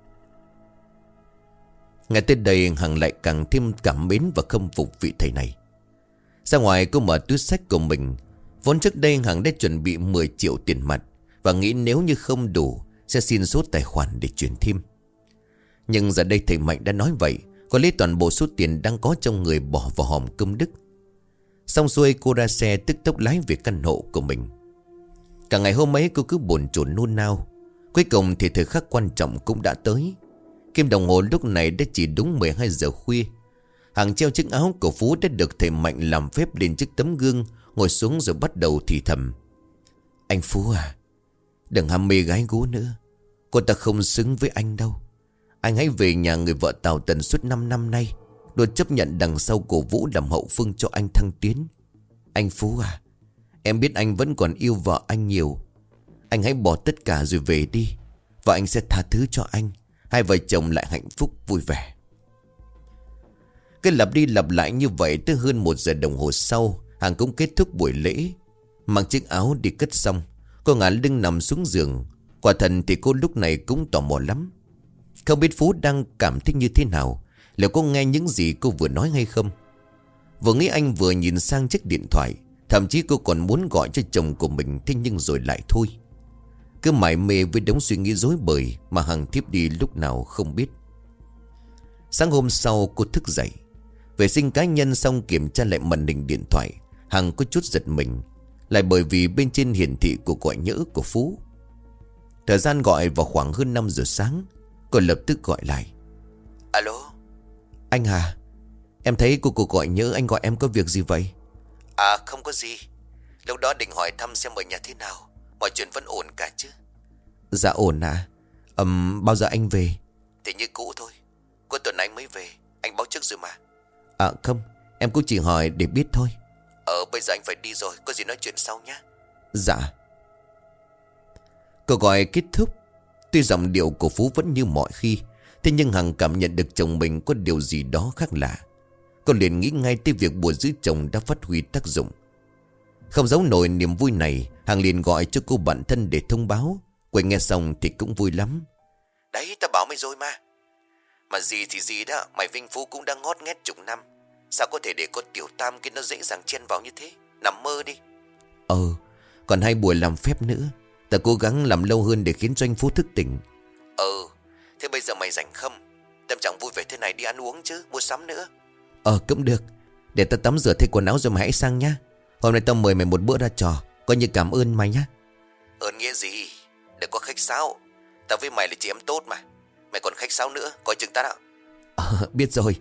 Ngay tới đây Hằng lại càng thêm cảm mến và khâm phục vị thầy này. Ra ngoài cô mở túi xách của mình. Vốn trước đây Hằng đã chuẩn bị 10 triệu tiền mặt và nghĩ nếu như không đủ sẽ xin số tài khoản để chuyển thêm. Nhưng giờ đây thầy Mạnh đã nói vậy, cô lấy toàn bộ số tiền đang có trong người bỏ vào hòm công đức. Xong xuôi cô ra xe tức tốc lái về căn hộ của mình. Cả ngày hôm ấy cô cứ bồn chồn nôn nao. Cuối cùng thì thời khắc quan trọng cũng đã tới. Kim đồng hồ lúc này đã chỉ đúng 12 giờ khuya. Hằng treo chiếc áo của Phú đã được thầy Mạnh làm phép lên chiếc tấm gương, ngồi xuống rồi bắt đầu thì thầm: Anh Phú à, đừng ham mê gái gú nữa. Cô ta không xứng với anh đâu. Anh hãy về nhà người vợ Tào Tần suốt 5 năm nay, rồi chấp nhận đằng sau cổ vũ làm hậu phương cho anh thăng tiến. Anh Phú à, em biết anh vẫn còn yêu vợ anh nhiều. Anh hãy bỏ tất cả rồi về đi, và anh sẽ tha thứ cho anh. Hai vợ chồng lại hạnh phúc vui vẻ. Cứ lặp đi lặp lại như vậy tới hơn 1 giờ đồng hồ sau, Hằng cũng kết thúc buổi lễ. Mang chiếc áo đi cất xong, cô ngả lưng nằm xuống giường. Quả thật thì cô lúc này cũng tò mò lắm. Không biết Phú đang cảm thấy như thế nào, liệu có nghe những gì cô vừa nói hay không. Vừa nghĩ anh vừa nhìn sang chiếc điện thoại. Thậm chí cô còn muốn gọi cho chồng của mình, thế nhưng rồi lại thôi. Cứ mải mê với đống suy nghĩ rối bời mà Hằng thiếp đi lúc nào không biết. Sáng hôm sau cô thức dậy, vệ sinh cá nhân xong kiểm tra lại màn hình điện thoại. Hằng có chút giật mình, lại bởi vì bên trên hiển thị cuộc gọi nhỡ của Phú. Thời gian gọi vào khoảng hơn 5 giờ sáng. Cô lập tức gọi lại: Alo. Anh à, em thấy cuộc gọi nhỡ anh gọi em có việc gì vậy? À không có gì. Lúc đó định hỏi thăm xem ở nhà thế nào, mọi chuyện vẫn ổn cả chứ? Dạ ổn ạ. Bao giờ anh về? Thì như cũ thôi, cuối tuần anh mới về. Anh báo trước rồi mà. À không, em cũng chỉ hỏi để biết thôi. Bây giờ anh phải đi rồi, có gì nói chuyện sau nhé. Dạ. Cuộc gọi kết thúc. Tuy giọng điệu của Phú vẫn như mọi khi, thế nhưng Hằng cảm nhận được chồng mình có điều gì đó khác lạ. Cô liền nghĩ ngay tới việc bùa giữ chồng đã phát huy tác dụng. Không giấu nổi niềm vui này, Hằng liền gọi cho cô bạn thân để thông báo. Quay nghe xong thì cũng vui lắm. Đấy, ta bảo mày rồi mà. Mà gì thì gì đó, mày Vinh Phú cũng đang ngót nghét chục năm. Sao có thể để con tiểu tam kia nó dễ dàng chen vào như thế? Nằm mơ đi. Còn 2 buổi làm phép nữa. Ta cố gắng làm lâu hơn để khiến cho anh Phú thức tỉnh. Thế bây giờ mày rảnh không? Tâm trạng vui vẻ thế này đi ăn uống chứ, mua sắm nữa. Cũng được. Để ta tắm rửa thay quần áo rồi mày hãy sang nhá. Hôm nay tao mời mày một bữa ra trò, coi như cảm ơn mày nhá. Ơn nghĩa gì? Đừng có khách sáo. Tao với mày là chị em tốt mà. Mày còn khách sáo nữa, coi chừng ta đó. Biết rồi.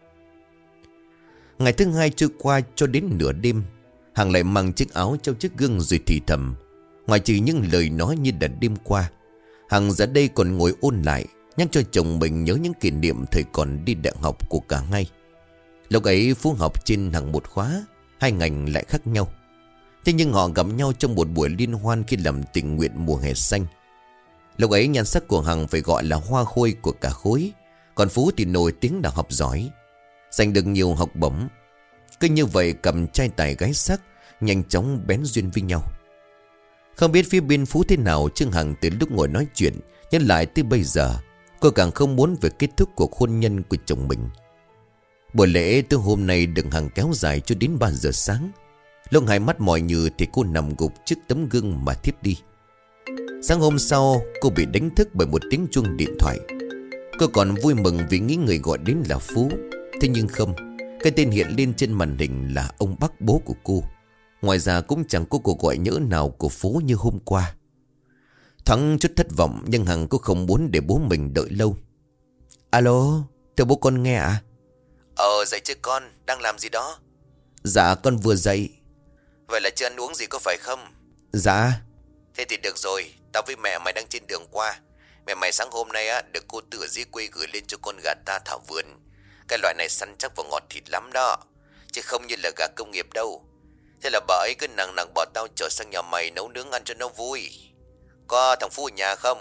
Ngày thứ 2 trôi qua cho đến nửa đêm. Hằng lại mang chiếc áo trong chiếc gương rồi thì thầm. Ngoài trừ những lời nói như đợt đêm qua, Hằng giờ đây còn ngồi ôn lại nhắc cho chồng mình nhớ những kỷ niệm thời còn đi đại học của cả hai. Lúc ấy Phú học trên hàng một khóa, hai ngành lại khác nhau. Thế nhưng họ gặp nhau trong một buổi liên hoan khi làm tình nguyện mùa hè xanh. Lúc ấy nhan sắc của Hằng phải gọi là hoa khôi của cả khối, còn Phú thì nổi tiếng là học giỏi, giành được nhiều học bổng. Cứ như vậy cầm trai tài gái sắc, nhanh chóng bén duyên với nhau. Không biết phía bên Phú thế nào, Trương Hằng từ lúc ngồi nói chuyện nhớ lại tới bây giờ, cô càng không muốn về kết thúc cuộc hôn nhân của chồng mình. Buổi lễ từ hôm nay được Hằng kéo dài cho đến 3 giờ sáng. Lúc hai mắt mỏi nhừ thì cô nằm gục trước tấm gương mà thiếp đi. Sáng hôm sau cô bị đánh thức bởi một tiếng chuông điện thoại. Cô còn vui mừng vì nghĩ người gọi đến là Phú. Thế nhưng không, cái tên hiện lên trên màn hình là ông Bắc, bố của cô. Ngoài ra cũng chẳng có cuộc gọi nhỡ nào của Phú như hôm qua. Thoáng chút thất vọng, nhưng Hằng cũng không muốn để bố mình đợi lâu. Alo, thưa bố, con nghe ạ? Dậy chưa con, đang làm gì đó? Dạ con vừa dậy. Vậy là chưa ăn uống gì có phải không? Dạ. Thế thì được rồi, tao với mẹ mày đang trên đường qua. Mẹ mày sáng hôm nay á được cô Tư ở dưới quê gửi lên cho con gà ta thả vườn. Cái loại này săn chắc và ngọt thịt lắm đó, chứ không như là gà công nghiệp đâu. Thế là bà ấy cứ nằng nằng bỏ tao chở sang nhà mày nấu nướng ăn cho nó vui. Có thằng Phú ở nhà không?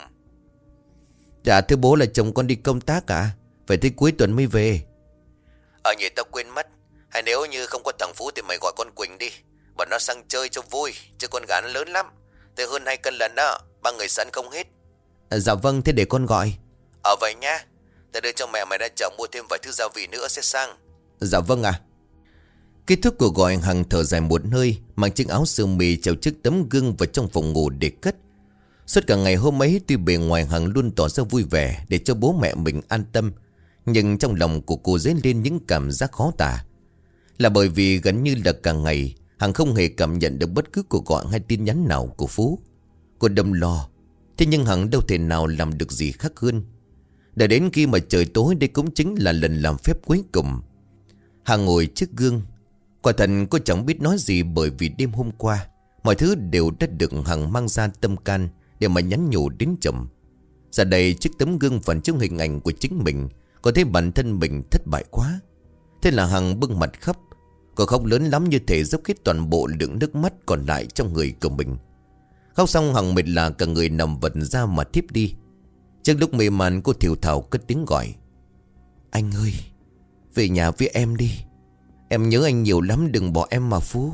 Dạ thưa bố, là chồng con đi công tác à? Phải tới cuối tuần mới về. Nhỉ, tao quên mất. Hay nếu như không có thằng Phú thì mày gọi con Quỳnh đi, bọn nó sang chơi cho vui, chứ con gà nó lớn lắm, tới hơn 2 cân lần đó, 3 người sẵn không hết. Dạ vâng, thế để con gọi. Vậy nhá, tao đưa cho mẹ mày ra chợ mua thêm vài thứ gia vị nữa sẽ sang. Dạ vâng ạ. Kết thúc cuộc gọi, Hằng thở dài một hơi, mang chiếc áo sơ mi treo trước tấm gương vào trong phòng ngủ để cất. Suốt cả ngày hôm ấy, tuy bề ngoài Hằng luôn tỏ ra vui vẻ để cho bố mẹ mình an tâm, nhưng trong lòng của cô dấy lên những cảm giác khó tả. Là bởi vì gần như là cả ngày Hằng không hề cảm nhận được bất cứ cuộc gọi hay tin nhắn nào của Phú. Cô đâm lo. Thế nhưng Hằng đâu thể nào làm được gì khác hơn. Để đến khi mà trời tối, đây cũng chính là lần làm phép cuối cùng. Hằng ngồi trước gương. Quả thật cô chẳng biết nói gì, bởi vì đêm hôm qua mọi thứ đều đã được Hằng mang ra tâm can để mà nhắn nhủ đến chồng. Giờ đây trước tấm gương phản chiếu hình ảnh của chính mình, có thấy bản thân mình thất bại quá. Thế là Hằng bưng mặt khóc. Cô khóc lớn lắm, như thể dốc hết toàn bộ lượng nước mắt còn lại trong người của mình. Khóc xong Hằng mệt là cả người nằm vật ra mà thiếp đi. Trước lúc mê man, cô thều thào cất tiếng gọi. Anh ơi, về nhà với em đi. Em nhớ anh nhiều lắm, đừng bỏ em mà Phú.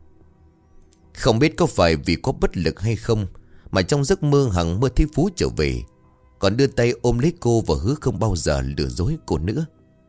Không biết có phải vì có bất lực hay không mà trong giấc mơ Hằng mơ thấy Phú trở về, còn đưa tay ôm lấy cô và hứa không bao giờ lừa dối cô nữa.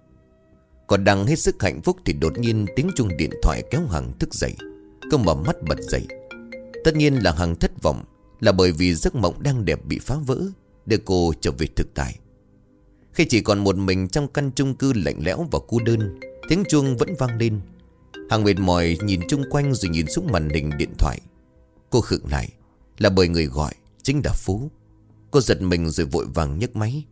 Còn đang hết sức hạnh phúc thì đột nhiên tiếng chuông điện thoại kéo Hằng thức dậy. Cô mở mắt bật dậy. Tất nhiên là Hằng thất vọng, là bởi vì giấc mộng đang đẹp bị phá vỡ, để cô trở về thực tại. Khi chỉ còn một mình trong căn chung cư lạnh lẽo và cô đơn, tiếng chuông vẫn vang lên. Hằng mệt mỏi nhìn chung quanh rồi nhìn xuống màn hình điện thoại. Cô khựng lại, là bởi người gọi chính là Phú. Cô giật mình rồi vội vàng nhấc máy.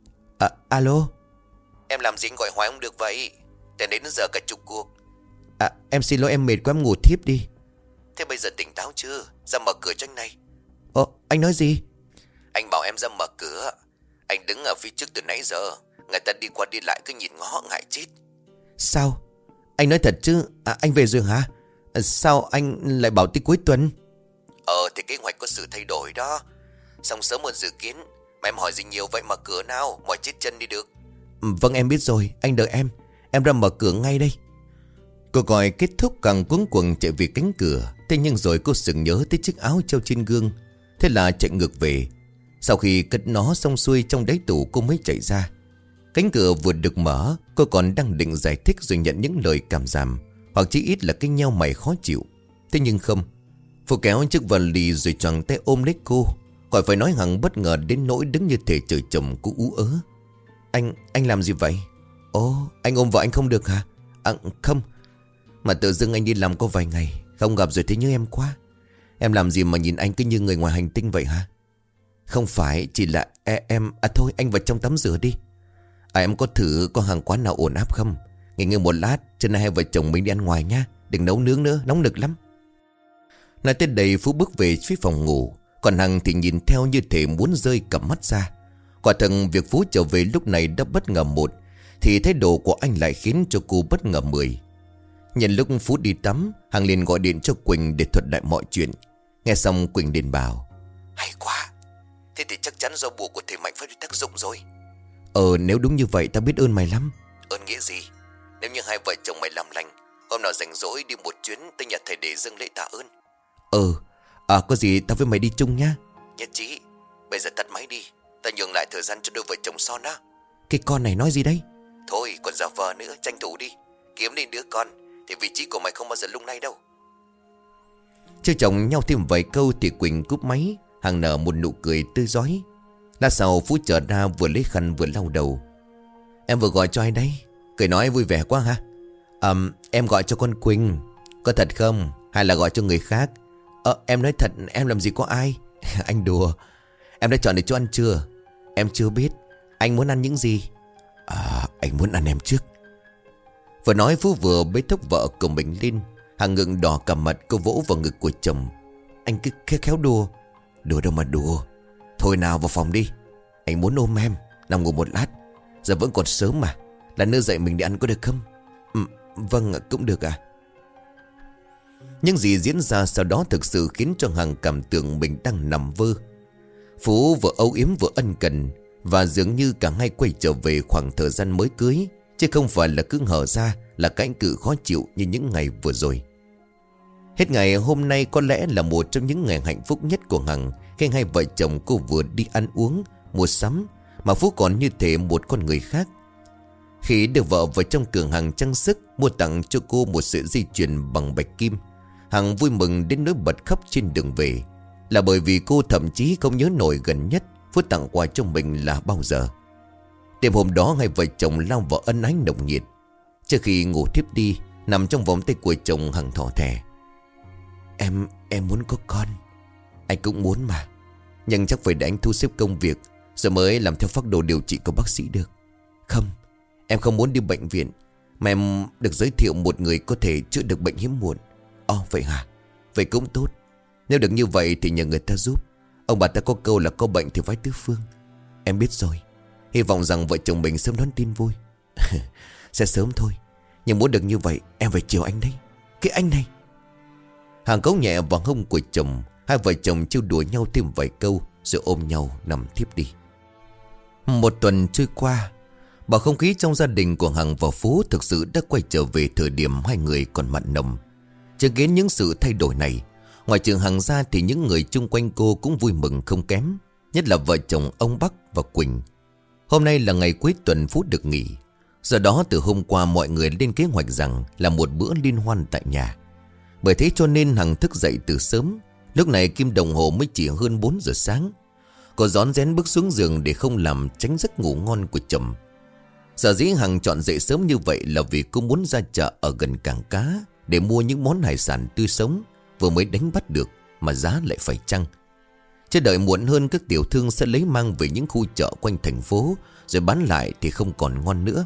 Alo. Em làm gì gọi hoài không được vậy? Để đến giờ cả chục cuộc. Em xin lỗi, em mệt quá, em ngủ thiếp đi. Thế bây giờ tỉnh táo chưa? Ra mở cửa cho anh này. Anh nói gì? Anh bảo em ra mở cửa. Anh đứng ở phía trước từ nãy giờ, người ta đi qua đi lại cứ nhìn ngó ngại chết. Sao? Anh nói thật chứ? Anh về rồi hả? Sao anh lại bảo tới cuối tuần? Thì kế hoạch có sự thay đổi đó. Xong sớm hơn dự kiến. Mà em hỏi gì nhiều vậy, mở cửa nào, mỏi chết chân đi được. Vâng, em biết rồi, anh đợi em ra mở cửa ngay đây. Cô gọi kết thúc càng cuống cuồng chạy về cánh cửa. Thế nhưng rồi cô sực nhớ tới chiếc áo treo trên gương. Thế là chạy ngược về. Sau khi cất nó xong xuôi, trong đáy tủ cô mới chạy ra. Cánh cửa vừa được mở, cô còn đang định giải thích rồi nhận những lời cảm giảm, hoặc chỉ ít là cái nheo mày khó chịu. Thế nhưng không. Phú kéo chiếc vali rồi choàng tay ôm lấy cô. Khỏi phải nói, Hằng bất ngờ đến nỗi đứng như thể trời chồng cô ú ớ. Anh làm gì vậy? Anh ôm vợ anh không được hả? Không. Mà tự dưng anh đi làm có vài ngày không gặp rồi thấy nhớ em quá. Em làm gì mà nhìn anh cứ như người ngoài hành tinh vậy hả? Không phải, chỉ là em... thôi anh vào trong tắm rửa đi. Em có thử có hàng quán nào ổn áp không? Nghỉ ngơi một lát, trưa nay hai vợ chồng mình đi ăn ngoài nha. Đừng nấu nướng nữa, nóng nực lắm. Nói tới đây Phú bước về phía phòng ngủ. Còn Hằng thì nhìn theo như thể muốn rơi cặp mắt ra. Quả thật việc Phú trở về lúc này đã bất ngờ một, thì thái độ của anh lại khiến cho cô bất ngờ 10. Nhân lúc Phú đi tắm, Hằng liền gọi điện cho Quỳnh để thuật lại mọi chuyện. Nghe xong Quỳnh liền bảo: hay quá, thế thì chắc chắn do bùa của thầy Mạnh phát huy tác dụng rồi. Nếu đúng như vậy tao biết ơn mày lắm. Ơn nghĩa gì? Nếu như hai vợ chồng mày làm lành, hôm nào rảnh rỗi đi một chuyến tới nhà thầy để dâng lễ tạ ơn. Có gì tao với mày đi chung nhá. Nhất trí. Bây giờ tắt máy đi, ta nhường lại thời gian cho đôi vợ chồng Son á. Cái con này nói gì đấy? Thôi còn giả vờ nữa, tranh thủ đi. Kiếm lên đứa con thì vị trí của mày không bao giờ lung lay đâu. Chưa chồng nhau thêm vài câu thì Quỳnh cúp máy. Hằng nở một nụ cười tươi rói. Lát sau Phú trở ra vừa lấy khăn vừa lau đầu. Em vừa gọi cho ai đấy? Cười nói vui vẻ quá ha. Em gọi cho con Quỳnh. Có thật không? Hay là gọi cho người khác? Em nói thật, em làm gì có ai. Anh đùa. Em đã chọn để cho ăn chưa? Em chưa biết. Anh muốn ăn những gì? Anh muốn ăn em trước. Vừa nói Phú vừa bế thốc vợ của mình lên. Hằng ngừng đỏ cả mặt, cô vỗ vào ngực của chồng. Anh cứ khéo đùa. Đùa đâu mà đùa. Thôi nào vào phòng đi. Anh muốn ôm em, nằm ngủ một lát. Giờ vẫn còn sớm mà. Là nữa dậy mình đi ăn có được không? Vâng cũng được ạ. Những gì diễn ra sau đó thực sự khiến cho Hằng cảm tưởng mình đang nằm vơ. Phú vừa âu yếm vừa ân cần, và dường như cả hai quay trở về khoảng thời gian mới cưới, chứ không phải là cứ hở ra là cãi cự khó chịu như những ngày vừa rồi. Hết ngày hôm nay có lẽ là một trong những ngày hạnh phúc nhất của Hằng, khi hai vợ chồng cô vừa đi ăn uống, mua sắm, mà Phú còn như thể một con người khác. Khi được vợ vào trong cửa hàng trang sức mua tặng cho cô một sợi dây chuyền bằng bạch kim, Hằng vui mừng đến nỗi bật khóc trên đường về. Là bởi vì cô thậm chí không nhớ nổi gần nhất Phú tặng quà cho mình là bao giờ. Đêm hôm đó hai vợ chồng lao vào ân ái nồng nhiệt. Trước khi ngủ thiếp đi, nằm trong vòng tay của chồng, Hằng thỏ thẻ: Em muốn có con. Anh cũng muốn mà. Nhưng chắc phải để anh thu xếp công việc rồi mới làm theo phác đồ điều trị của bác sĩ được. Không, em không muốn đi bệnh viện, mà em được giới thiệu một người có thể chữa được bệnh hiếm muộn. Vậy hả? Vậy cũng tốt. Nếu được như vậy thì nhờ người ta giúp. Ông bà ta có câu là có bệnh thì vái tứ phương. Em biết rồi. Hy vọng rằng vợ chồng mình sớm đón tin vui. Sẽ sớm thôi. Nhưng muốn được như vậy em phải chiều anh đấy. Cái anh này. Hằng cấu nhẹ vào hông của chồng. Hai vợ chồng trêu đùa nhau thêm vài câu, rồi ôm nhau nằm thiếp đi. Một tuần trôi qua, bầu không khí trong gia đình của Hằng và Phú thực sự đã quay trở về thời điểm hai người còn mặn nồng. Chứng kiến những sự thay đổi này, ngoài trừ Hằng ra thì những người chung quanh cô cũng vui mừng không kém. Nhất là vợ chồng ông Bắc và Quỳnh. Hôm nay là ngày cuối tuần Phú được nghỉ. Do đó từ hôm qua mọi người lên kế hoạch rằng là một bữa liên hoan tại nhà. Bởi thế cho nên Hằng thức dậy từ sớm. Lúc này kim đồng hồ mới chỉ hơn 4 giờ sáng. Cô rón rén bước xuống giường để không làm tránh giấc ngủ ngon của chồng. Sở dĩ Hằng chọn dậy sớm như vậy là vì cô muốn ra chợ ở gần cảng cá để mua những món hải sản tươi sống vừa mới đánh bắt được mà giá lại phải chăng. Chứ đợi muộn hơn các tiểu thương sẽ lấy mang về những khu chợ quanh thành phố rồi bán lại thì không còn ngon nữa.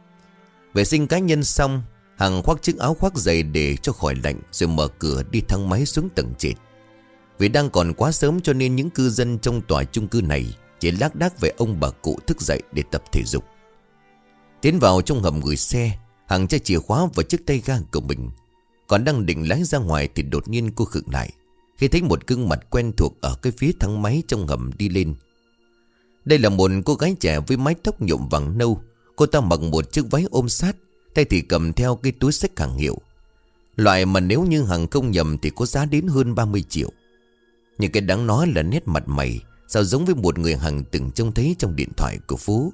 Vệ sinh cá nhân xong, Hằng khoác chiếc áo khoác dày để cho khỏi lạnh rồi mở cửa đi thang máy xuống tầng trệt. Vì đang còn quá sớm cho nên những cư dân trong tòa chung cư này chỉ lác đác về ông bà cụ thức dậy để tập thể dục. Tiến vào trong hầm gửi xe, Hằng tra chìa khóa vào chiếc tay ga của mình. Còn đang định lái ra ngoài thì đột nhiên cô khựng lại khi thấy một gương mặt quen thuộc ở cái phía thang máy trong hầm đi lên. Đây là một cô gái trẻ với mái tóc nhuộm vàng nâu. Cô ta mặc một chiếc váy ôm sát, tay thì cầm theo cái túi xách hàng hiệu. Loại mà nếu như Hằng không nhầm thì có giá đến hơn 30 triệu. Nhưng cái đáng nói là nét mặt mày sao giống với một người Hằng từng trông thấy trong điện thoại của Phú.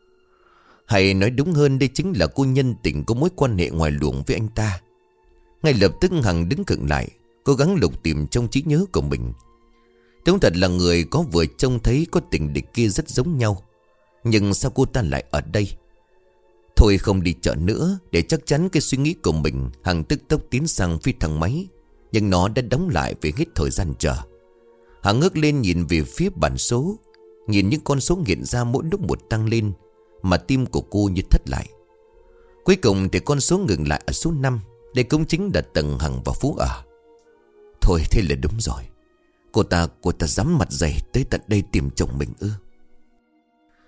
Hay nói đúng hơn, đây chính là cô nhân tình có mối quan hệ ngoài luồng với anh ta. Ngay lập tức Hằng đứng khựng lại, cố gắng lục tìm trong trí nhớ của mình. Đúng thật là người có vừa trông thấy có tình địch kia rất giống nhau. Nhưng sao cô ta lại ở đây? Thôi không đi chợ nữa. Để chắc chắn cái suy nghĩ của mình, Hằng tức tốc tiến sang phía thang máy. Nhưng nó đã đóng lại vì hết thời gian chờ. Hằng ngước lên nhìn về phía bản số. Nhìn những con số hiện ra mỗi lúc một tăng lên, mà tim của cô như thất lại. Cuối cùng thì con số ngừng lại ở số 5. Đây cũng chính là tầng Hằng và Phú ở. Thôi thế là đúng rồi. Cô ta dám mặt dày tới tận đây tìm chồng mình ư?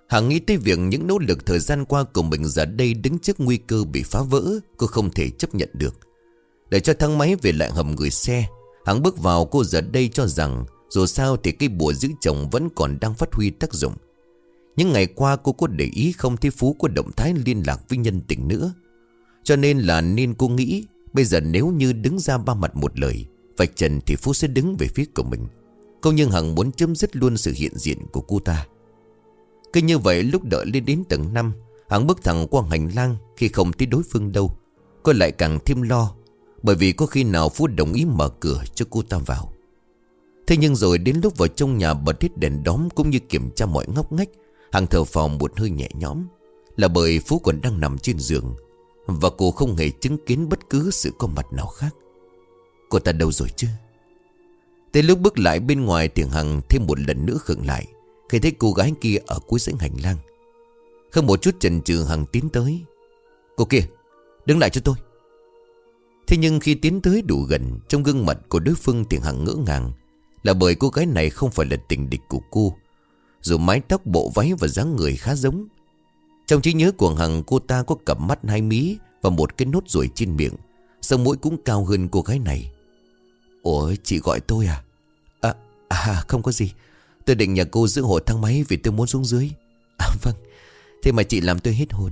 Hằng nghĩ tới việc những nỗ lực thời gian qua của mình giờ đây đứng trước nguy cơ bị phá vỡ. Cô không thể chấp nhận được. Để cho thang máy về lại hầm gửi xe, Hằng bước vào. Cô giờ đây cho rằng dù sao thì cái bùa giữ chồng vẫn còn đang phát huy tác dụng. Những ngày qua cô có để ý không thấy Phú có động thái liên lạc với nhân tình nữa. Cho nên cô nghĩ bây giờ nếu như đứng ra ba mặt một lời vạch trần thì Phú sẽ đứng về phía của mình. Cô nhưng Hằng muốn chấm dứt luôn sự hiện diện của cô ta. Cứ như vậy lúc đợi lên đến tầng 5, Hằng bước thẳng qua hành lang. Khi không thấy đối phương đâu, cô lại càng thêm lo, bởi vì có khi nào Phú đồng ý mở cửa cho cô ta vào. Thế nhưng rồi đến lúc vào trong nhà bật hết đèn đóm cũng như kiểm tra mọi ngóc ngách, Hằng thở phào một hơi nhẹ nhõm. Là bởi Phú còn đang nằm trên giường, và cô không hề chứng kiến bất cứ sự có mặt nào khác. Cô ta đâu rồi chứ? Tới lúc bước lại bên ngoài thì Hằng thêm một lần nữa khựng lại khi thấy cô gái kia ở cuối dãy hành lang. Không một chút chần chừ Hằng tiến tới. Cô kia, đứng lại cho tôi. Thế nhưng khi tiến tới đủ gần, trong gương mặt của đối phương thì Hằng ngỡ ngàng. Là bởi cô gái này không phải là tình địch của cô, dù mái tóc, bộ váy và dáng người khá giống. Trong trí nhớ của Hằng, cô ta có cặp mắt hai mí và một cái nốt ruồi trên miệng, sống mũi cũng cao hơn cô gái này. Ủa, chị gọi tôi à? Không có gì. Tôi định nhờ cô giữ hộ thang máy vì tôi muốn xuống dưới. Vâng. Thế mà chị làm tôi hết hồn.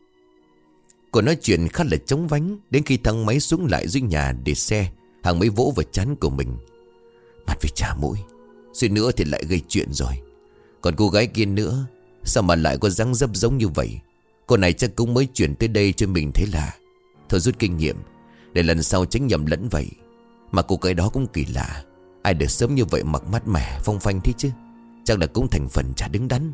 Cô nói chuyện khá là chóng vánh. Đến khi thang máy xuống lại dưới nhà để xe, Hằng mới vỗ vào trán của mình. Mặt vì chà mũi, suýt nữa thì lại gây chuyện rồi. Còn cô gái kia nữa, sao mà lại có dáng dấp giống như vậy? Cô này chắc cũng mới chuyển tới đây cho mình thế là. Thôi rút kinh nghiệm, để lần sau tránh nhầm lẫn vậy. Mà cô gái đó cũng kỳ lạ. Ai được sớm như vậy mặc mát mẻ phong phanh thế chứ? Chắc là cũng thành phần chả đứng đắn.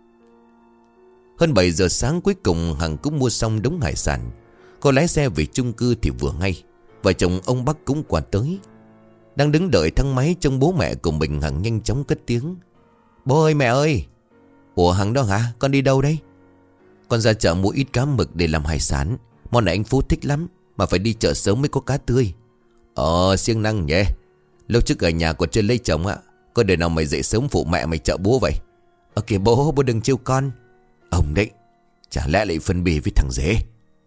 Hơn 7 giờ sáng cuối cùng Hằng cũng mua xong đống hải sản. Cô lái xe về chung cư thì vừa ngay vợ chồng ông Bắc cũng qua tới. Đang đứng đợi thang máy trong bố mẹ của mình, Hằng nhanh chóng cất tiếng. Bố ơi, mẹ ơi. Ủa Hằng đó hả? Con đi đâu đấy? Con ra chợ mua ít cá mực để làm hải sản. Món này anh Phú thích lắm, mà phải đi chợ sớm mới có cá tươi. Siêng năng nhỉ. Lúc trước ở nhà còn chưa lấy chồng á, có đời nào mày dậy sớm phụ mẹ mày chợ búa vậy? Kìa bố đừng trêu con. Ông đấy, chả lẽ lại phân bì với thằng dế?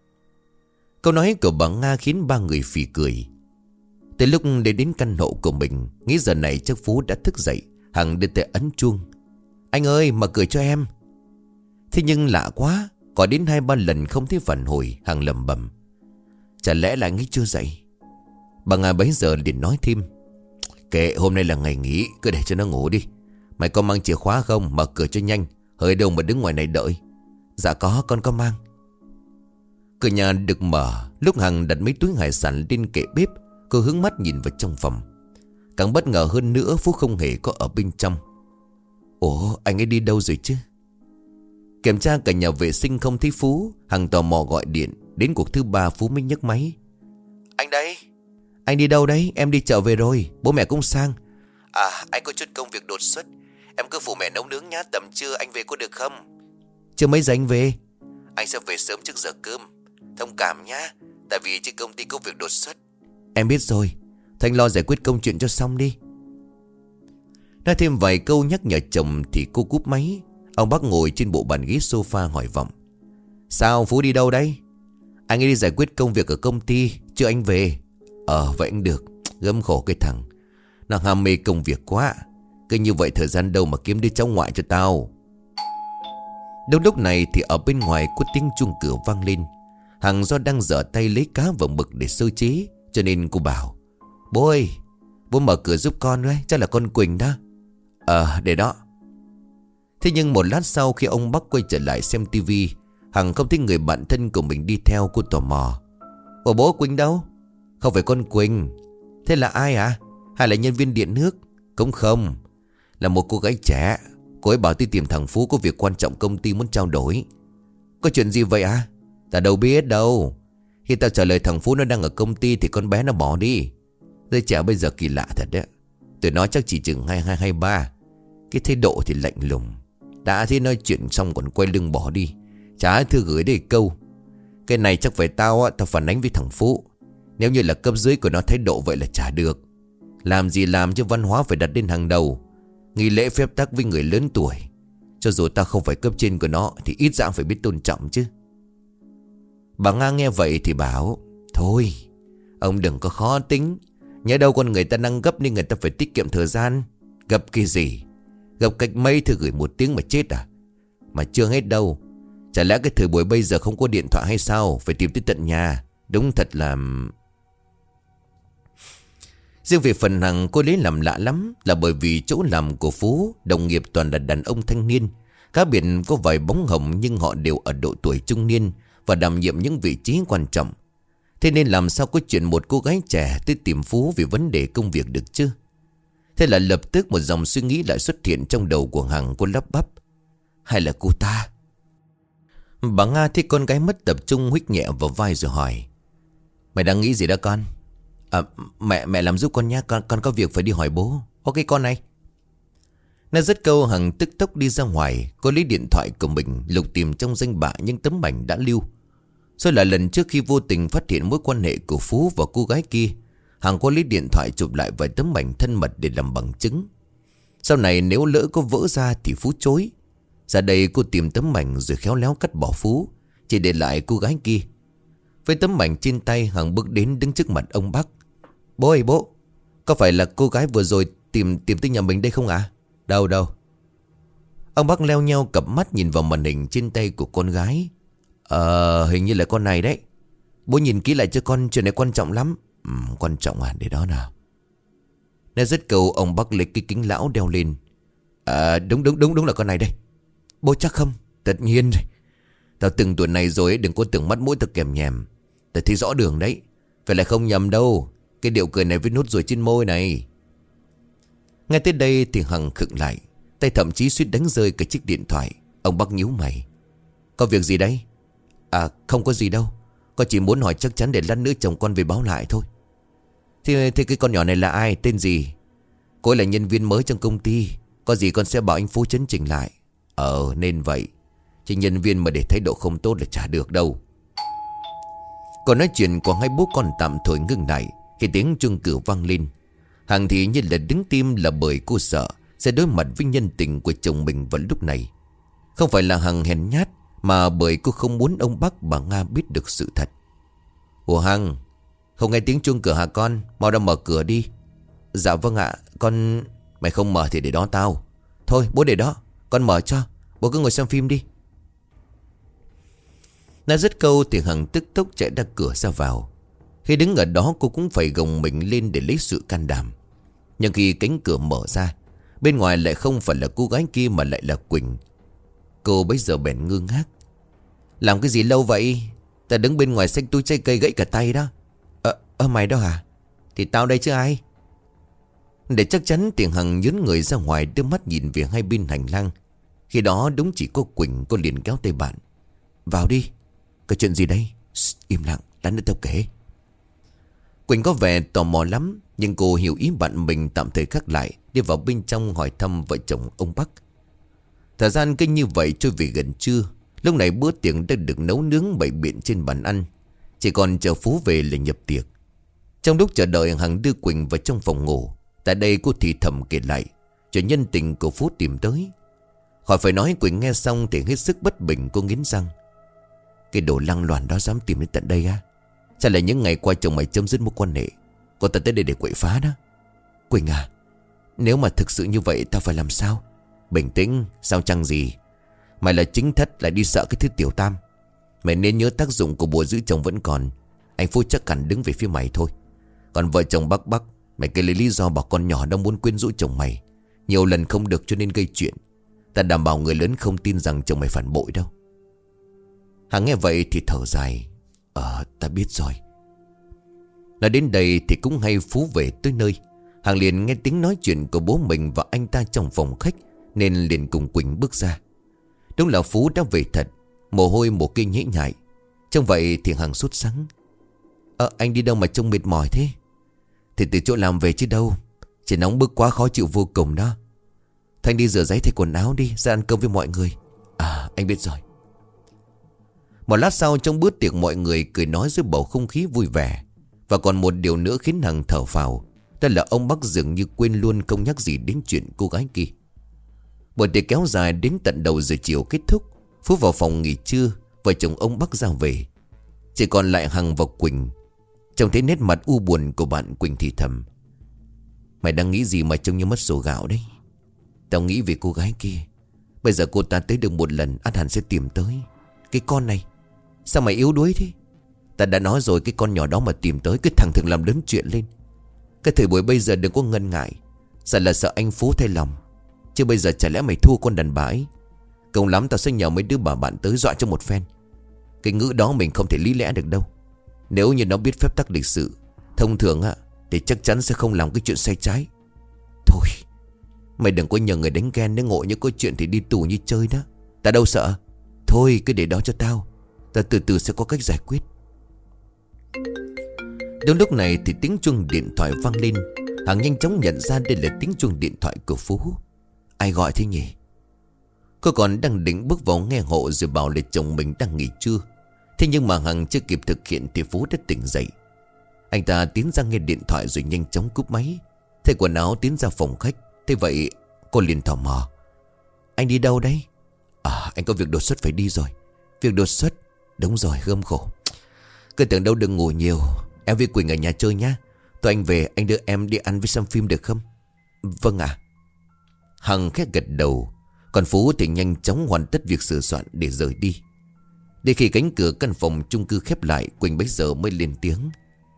Câu nói của bà Nga khiến ba người phì cười. Tới lúc đến căn hộ của mình, nghĩ giờ này chắc Phú đã thức dậy. Hằng đưa tay ấn chuông. Anh ơi, mở cửa cho em. Thế nhưng lạ quá, có đến 2-3 lần không thấy phản hồi. Hằng lẩm bẩm, chả lẽ là anh ấy chưa dậy? Bà Nga bấy giờ liền nói thêm. Kệ, hôm nay là ngày nghỉ, cứ để cho nó ngủ đi. Mày có mang chìa khóa không? Mở cửa cho nhanh. Hơi đâu mà đứng ngoài này đợi. Dạ có, con có mang. Cửa nhà được mở. Lúc Hằng đặt mấy túi hải sản lên kệ bếp, cô hướng mắt nhìn vào trong phòng. Càng bất ngờ hơn nữa, Phú không hề có ở bên trong. Ủa, anh ấy đi đâu rồi chứ? Kiểm tra cả nhà vệ sinh không thấy Phú. Hằng tò mò gọi điện. Đến cuộc thứ 3 Phú mới nhấc máy. Anh đây. Anh đi đâu đấy? Em đi chợ về rồi, bố mẹ cũng sang. Anh có chút công việc đột xuất. Em cứ phụ mẹ nấu nướng nhá. Tầm trưa anh về có được không? Chưa mấy giờ anh về? Anh sẽ về sớm trước giờ cơm. Thông cảm nhá, tại vì trên công ty có việc đột xuất. Em biết rồi, Thanh lo giải quyết công chuyện cho xong đi. Nói thêm vài câu nhắc nhở chồng thì cô cúp máy. Ông Bắc ngồi trên bộ bàn ghế sofa hỏi vọng. Sao Phú đi đâu đấy? Anh ấy đi giải quyết công việc ở công ty, chưa anh về. Vậy anh được. Gớm khổ cái thằng, nó ham mê công việc quá. Cứ như vậy thời gian đâu mà kiếm đứa cháu ngoại cho tao. Đúng lúc này thì ở bên ngoài có tiếng chuông cửa vang lên. Hằng do đang dở tay lấy cá và mực để sơ chế, cho nên cô bảo. Bố ơi, bố mở cửa giúp con đấy. Chắc là con Quỳnh đó. Để đó. Thế nhưng một lát sau khi ông Bắc quay trở lại xem tivi, Hằng không thấy người bạn thân của mình đi theo. Cô tò mò. Ủa bố Quỳnh đâu? Không phải con Quỳnh. Thế là ai à? Hay là nhân viên điện nước? Cũng không, là một cô gái trẻ. Cô ấy bảo tôi tìm thằng Phú có việc quan trọng công ty muốn trao đổi. Có chuyện gì vậy à? Ta đâu biết đâu. Khi tao trả lời thằng Phú nó đang ở công ty thì con bé nó bỏ đi. Giới trẻ bây giờ kỳ lạ thật đấy. Tụi nó chắc chỉ chừng 22, 23. Cái thái độ thì lạnh lùng. Đã thế nói chuyện xong còn quay lưng bỏ đi. Chả thư gửi đây câu. Cái này chắc phải tao phản ánh với thằng Phú. Nếu như là cấp dưới của nó thái độ vậy là chả được. Làm gì làm cho văn hóa phải đặt lên hàng đầu. Nghi lễ phép tắc với người lớn tuổi. Cho dù ta không phải cấp trên của nó thì ít ra phải biết tôn trọng chứ. Bà Nga nghe vậy thì bảo: Thôi ông đừng có khó tính. Nhớ đâu con người ta đang gấp nên người ta phải tiết kiệm thời gian. Gấp cái gì? Gấp cách mấy thì gửi 1 tiếng mà chết à? Mà chưa hết đâu. Chả lẽ cái thời buổi bây giờ không có điện thoại hay sao? Phải tìm tới tận nhà. Đúng thật là... Riêng về phần Hằng, cô lấy làm lạ lắm. Là bởi vì chỗ làm của Phú, đồng nghiệp toàn là đàn ông thanh niên. Cá biệt có vài bóng hồng nhưng họ đều ở độ tuổi trung niên và đảm nhiệm những vị trí quan trọng. Thế nên làm sao có chuyện một cô gái trẻ tới tìm Phú vì vấn đề công việc được chứ? Thế là lập tức một dòng suy nghĩ lại xuất hiện trong đầu của Hằng. Cô lắp bắp: Hay là cô ta? Bà Nga thấy con gái mất tập trung, huých nhẹ vào vai rồi hỏi: Mày đang nghĩ gì đó con? Mẹ làm giúp con nhé. Con có việc phải đi hỏi bố. Ok con này. Nó dứt câu, Hằng tức tốc đi ra ngoài. Cô lấy điện thoại của mình lục tìm trong danh bạ những tấm ảnh đã lưu. Rồi là lần trước khi vô tình phát hiện mối quan hệ của Phú và cô gái kia, Hằng có lấy điện thoại chụp lại vài tấm ảnh thân mật để làm bằng chứng. Sau này nếu lỡ có vỡ ra thì Phú chối. Ra đây cô tìm tấm ảnh rồi khéo léo cắt bỏ Phú, chỉ để lại cô gái kia. Với tấm ảnh trên tay, Hằng bước đến đứng trước mặt ông Bắc. Bố ơi bố, có phải là cô gái vừa rồi tìm tới nhà mình đây không ạ? Đâu. Ông Bắc leo nheo cặp mắt nhìn vào màn hình trên tay của con gái. Hình như là con này đấy. Bố nhìn kỹ lại cho con, chuyện này quan trọng lắm. Quan trọng à? Để đó nào. Nói dứt câu, ông Bắc lấy cái kính lão đeo lên. Đúng là con này đây. Bố chắc không? Tất nhiên rồi. Tao từng tuổi này rồi ấy, đừng có tưởng mắt mũi tao kèm nhèm. Tao thấy rõ đường đấy. Phải là không nhầm đâu. Cái điệu cười này với nốt ruồi trên môi này. Ngay tới đây thì Hằng khựng lại, tay thậm chí suýt đánh rơi cái chiếc điện thoại. Ông Bắc nhíu mày. Có việc gì đấy? Không có gì đâu. Con chỉ muốn hỏi chắc chắn để lát nữa chồng con về báo lại thôi. Thế cái con nhỏ này là ai? Tên gì? Cô ấy là nhân viên mới trong công ty. Có gì con sẽ bảo anh Phú chấn chỉnh lại. Nên vậy. Chứ nhân viên mà để thái độ không tốt là chả được đâu. Còn nói chuyện của hai bố con tạm thời ngưng lại khi tiếng chuông cửa vang lên. Hằng thì như là đứng tim, là bởi cô sợ sẽ đối mặt với nhân tình của chồng mình vào lúc này. Không phải là Hằng hèn nhát, mà bởi cô không muốn ông Bắc bà Nga biết được sự thật. Ủa Hằng, không nghe tiếng chuông cửa hả con? Mau ra mở cửa đi. Dạ vâng ạ. Con... Mày không mở thì để đó tao. Thôi bố để đó, con mở cho. Bố cứ ngồi xem phim đi. Nói dứt câu thì Hằng tức tốc chạy ra cửa ra vào. Khi đứng ở đó cô cũng phải gồng mình lên để lấy sự can đảm. Nhưng khi cánh cửa mở ra, bên ngoài lại không phải là cô gái kia mà lại là Quỳnh. Cô bấy giờ bèn ngơ ngác. Làm cái gì lâu vậy? Ta đứng bên ngoài xách túi trái cây gãy cả tay đó. Mày đó hả? Thì tao đây chứ ai. Để chắc chắn thì Hằng nhớn người ra ngoài, đưa mắt nhìn về hai bên hành lang. Khi đó đúng chỉ có Quỳnh. Cô liền kéo tay bạn. Vào đi. Có chuyện gì đây? Im lặng, lát nữa tao kể. Quỳnh có vẻ tò mò lắm, nhưng cô hiểu ý bạn mình, tạm thời khắc lại, đi vào bên trong hỏi thăm vợ chồng ông Bắc. Thời gian cứ như vậy trôi về gần trưa. Lúc này bữa tiệc đã được nấu nướng bày biện trên bàn ăn, chỉ còn chờ Phú về là nhập tiệc. Trong lúc chờ đợi, Hằng đưa Quỳnh vào trong phòng ngủ. Tại đây cô thì thầm kể lại chuyện nhân tình của Phú tìm tới. Khỏi phải nói, Quỳnh nghe xong thì hết sức bất bình. Cô nghiến răng. Cái đồ lăng loàn đó dám tìm đến tận đây á? Chắc là những ngày qua chồng mày chấm dứt mối quan hệ, cô ta tới đây để quậy phá đó. Quỳnh à, nếu mà thực sự như vậy tao phải làm sao? Bình tĩnh, sao chăng gì? Mày là chính thất lại đi sợ cái thứ tiểu tam. Mày nên nhớ tác dụng của bùa giữ chồng vẫn còn. Anh Phú chắc hẳn đứng về phía mày thôi. Còn vợ chồng Bắc, mày kể lấy lý do bảo con nhỏ đang muốn quyến rũ chồng mày. Nhiều lần không được cho nên gây chuyện. Ta đảm bảo người lớn không tin rằng chồng mày phản bội đâu. Hằng nghe vậy thì thở dài. Ta biết rồi. Nói đến đây thì cũng hay Phú về tới nơi. Hằng liền nghe tiếng nói chuyện của bố mình và anh ta trong phòng khách, nên liền cùng Quỳnh bước ra. Đúng là Phú đã về thật. Mồ hôi mồ kê nhễ nhại. Trong vậy thì Hằng sốt sắng. Anh đi đâu mà trông mệt mỏi thế? Thì từ chỗ làm về chứ đâu. Chỉ nóng bức quá, khó chịu vô cùng đó. Thanh đi rửa giấy thay quần áo đi, ra ăn cơm với mọi người. Anh biết rồi. Một lát sau, trong bữa tiệc mọi người cười nói dưới bầu không khí vui vẻ. Và còn một điều nữa khiến Hằng thở phào, đó là ông Bắc dường như quên luôn không nhắc gì đến chuyện cô gái kia. Buổi tiệc kéo dài đến tận đầu giờ chiều kết thúc. Phú vào phòng nghỉ trưa. Vợ chồng ông Bắc ra về. Chỉ còn lại Hằng và Quỳnh. Trông thấy nét mặt u buồn của bạn, Quỳnh thì thầm: Mày đang nghĩ gì mà trông như mất sổ gạo đấy? Tao nghĩ về cô gái kia. Bây giờ cô ta tới được một lần, ắt hẳn sẽ tìm tới. Cái con này, sao mày yếu đuối thế? Ta đã nói rồi, cái con nhỏ đó mà tìm tới, cứ thằng thường làm lớn chuyện lên. Cái thời buổi bây giờ đừng có ngần ngại. Sợ là sợ anh Phú thay lòng. Chứ bây giờ chả lẽ mày thua con đàn bà ấy? Cùng lắm tao sẽ nhờ mấy đứa bà bạn tới dọa cho một phen. Cái ngữ đó mình không thể lý lẽ được đâu. Nếu như nó biết phép tắc lịch sự thông thường thì chắc chắn sẽ không làm cái chuyện sai trái. Thôi, mày đừng có nhờ người đánh ghen. Nếu ngộ như có chuyện thì đi tù như chơi đó. Ta đâu sợ. Thôi cứ để đó cho tao. Ta từ từ sẽ có cách giải quyết. Đúng lúc này thì tiếng chuông điện thoại vang lên. Hằng nhanh chóng nhận ra đây là tiếng chuông điện thoại của Phú. Ai gọi thế nhỉ? Cô còn đang định bước vào nghe hộ rồi bảo là chồng mình đang nghỉ trưa. Thế nhưng mà Hằng chưa kịp thực hiện thì Phú đã tỉnh dậy. Anh ta tiến ra nghe điện thoại rồi nhanh chóng cúp máy. Thay quần áo tiến ra phòng khách. Thế vậy cô liền tò mò: Anh đi đâu đấy? Anh có việc đột xuất phải đi rồi. Việc đột xuất? Đúng rồi, gươm khổ. Cứ tưởng đâu đừng ngủ nhiều. Em với Quỳnh ở nhà chơi nhá. Tôi anh về anh đưa em đi ăn với xem phim được không? Vâng ạ. Hằng khẽ gật đầu. Còn Phú thì nhanh chóng hoàn tất việc sửa soạn để rời đi. Để khi cánh cửa căn phòng chung cư khép lại, Quỳnh bấy giờ mới lên tiếng: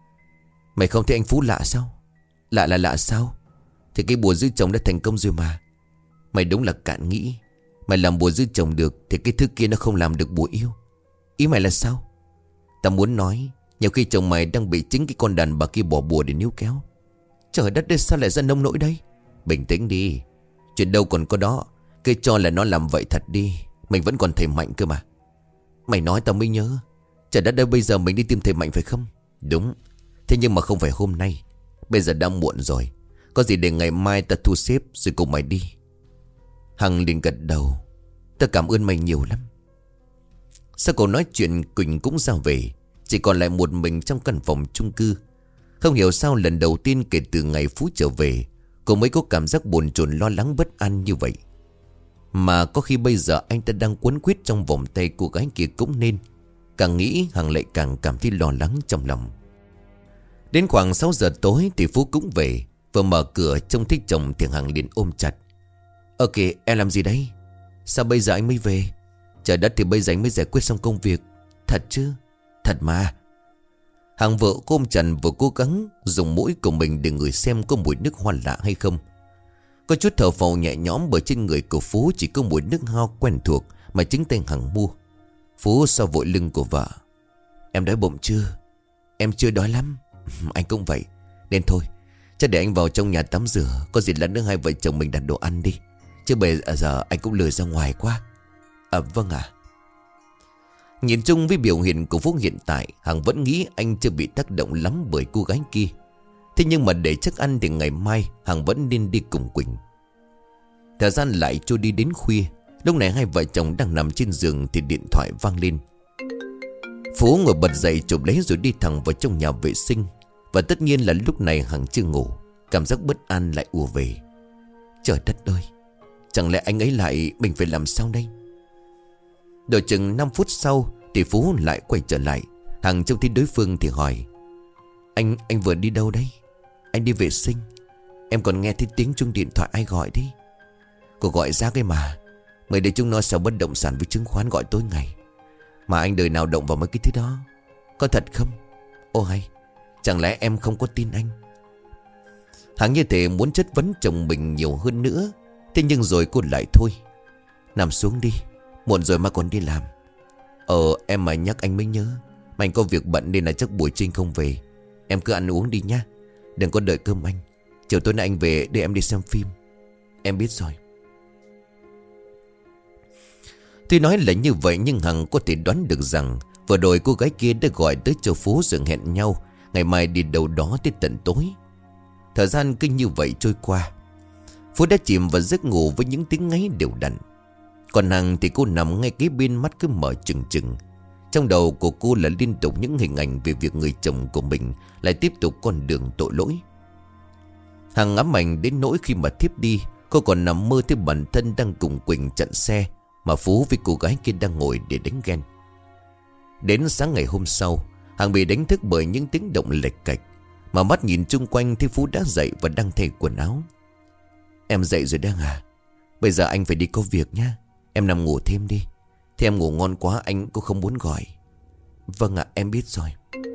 Mày không thấy anh Phú lạ sao? Lạ là lạ sao? Thì cái bùa giữ chồng đã thành công rồi mà. Mày đúng là cạn nghĩ. Mày làm bùa giữ chồng được thì cái thứ kia nó không làm được bùa yêu. Ý mày là sao? Tao muốn nói, nhiều khi chồng mày đang bị chính cái con đàn bà kia bỏ bùa để níu kéo. Trời đất ơi, sao lại ra nông nỗi đây? Bình tĩnh đi. Chuyện đâu còn có đó. Cứ cho là nó làm vậy thật đi. Mình vẫn còn thầy Mạnh cơ mà. Mày nói tao mới nhớ. Trời đất ơi, bây giờ mình đi tìm thầy Mạnh phải không? Đúng. Thế nhưng mà không phải hôm nay. Bây giờ đã muộn rồi. Có gì để ngày mai ta thu xếp rồi cùng mày đi. Hằng liền gật đầu. Ta cảm ơn mày nhiều lắm. Sau câu nói chuyện, Quỳnh cũng ra về. Chỉ còn lại một mình trong căn phòng chung cư. Không hiểu sao lần đầu tiên kể từ ngày Phú trở về, cô mới có cảm giác bồn chồn lo lắng bất an như vậy. Mà có khi bây giờ anh ta đang quấn quýt trong vòng tay cô gái kia cũng nên. Càng nghĩ Hằng lại càng cảm thấy lo lắng trong lòng. Đến khoảng 6 giờ tối thì Phú cũng về. Vừa mở cửa trông thấy chồng thì Hằng liền ôm chặt. Ok, em làm gì đấy? Sao bây giờ anh mới về? Trời đất, thì bây giờ anh mới giải quyết xong công việc. Thật chứ? Thật mà. Hằng vợ ôm chặt vừa cố gắng dùng mũi của mình để ngửi xem có mùi nước hoa lạ hay không. Có chút thở phào nhẹ nhõm bởi trên người của Phú chỉ có mùi nước hoa quen thuộc mà chính tay Hằng mua. Phú xoa vội lưng của vợ. Em đói bụng chưa? Em chưa đói lắm. Anh cũng vậy. Nên thôi, chắc để anh vào trong nhà tắm rửa. Có gì lát nữa hai vợ chồng mình đặt đồ ăn đi. Chứ bây giờ anh cũng lười ra ngoài quá. Vâng ạ. Nhìn chung với biểu hiện của Phú hiện tại, Hằng vẫn nghĩ anh chưa bị tác động lắm bởi cô gái kia. Thế nhưng mà để chắc ăn thì ngày mai Hằng vẫn nên đi cùng Quỳnh. Thời gian lại trôi đi đến khuya. Lúc này hai vợ chồng đang nằm trên giường thì điện thoại vang lên. Phú ngồi bật dậy chụp lấy rồi đi thẳng vào trong nhà vệ sinh. Và tất nhiên là lúc này Hằng chưa ngủ. Cảm giác bất an lại ùa về. Trời đất ơi, chẳng lẽ anh ấy lại mình phải làm sao đây? Đợi chừng 5 phút sau thì Phú lại quay trở lại. Hằng trông thấy đối phương thì hỏi: Anh vừa đi đâu đấy? Anh đi vệ sinh. Em còn nghe thấy tiếng chuông điện thoại ai gọi đấy. Cô gọi ra cái mà. Mấy đứa chúng nó sao bất động sản với chứng khoán gọi tối ngày. Mà anh đời nào động vào mấy cái thứ đó. Có thật không? Ô hay, chẳng lẽ em không có tin anh? Hằng như thế muốn chất vấn chồng mình nhiều hơn nữa. Thế nhưng rồi cô lại thôi. Nằm xuống đi, muộn rồi mà còn đi làm. Em mà nhắc anh mới nhớ. Mà anh có việc bận nên là chắc buổi trưa không về. Em cứ ăn uống đi nha. Đừng có đợi cơm anh. Chiều tối nay anh về để em đi xem phim. Em biết rồi. Tuy nói là như vậy nhưng Hằng có thể đoán được rằng vừa rồi cô gái kia đã gọi tới cho Phú rồi hẹn nhau ngày mai đi đâu đó tới tận tối. Thời gian cứ như vậy trôi qua. Phú đã chìm vào giấc ngủ với những tiếng ngáy đều đặn. Còn Hằng thì cô nằm ngay kế bên, mắt cứ mở trừng trừng. Trong đầu của cô là liên tục những hình ảnh về việc người chồng của mình lại tiếp tục con đường tội lỗi. Hằng ám ảnh đến nỗi khi mà thiếp đi, Cô còn nằm mơ thấy bản thân đang cùng Quỳnh chặn xe mà Phú với cô gái kia đang ngồi để đánh ghen. Đến sáng ngày hôm sau, Hằng bị đánh thức bởi những tiếng động lệch cạch. Mà mắt nhìn chung quanh thấy Phú đã dậy và đang thay quần áo. Em dậy rồi đang à? Bây giờ anh phải đi có việc nhá. Em nằm ngủ thêm đi. Thế em ngủ ngon quá anh cũng không muốn gọi. Vâng ạ, em biết rồi.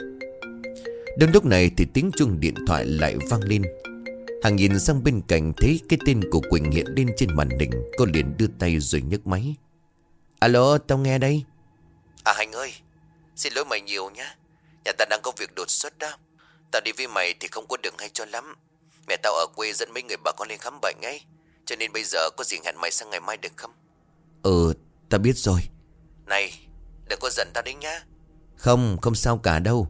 Đến lúc này thì tiếng chuông điện thoại lại vang lên. Hằng nhìn sang bên cạnh thấy cái tên của Quỳnh hiện lên trên màn hình. Cô liền đưa tay rồi nhấc máy. Alo, tao nghe đây. À Hành ơi, xin lỗi mày nhiều nhá. Nhà ta đang có việc đột xuất đó. Tao đi với mày thì không có đường hay cho lắm. Mẹ tao ở quê dẫn mấy người bà con lên khám bệnh ấy. Cho nên bây giờ có gì hẹn mày sang ngày mai được không? Tao biết rồi. Này, đừng có giận tao đấy nhá. Không sao cả đâu.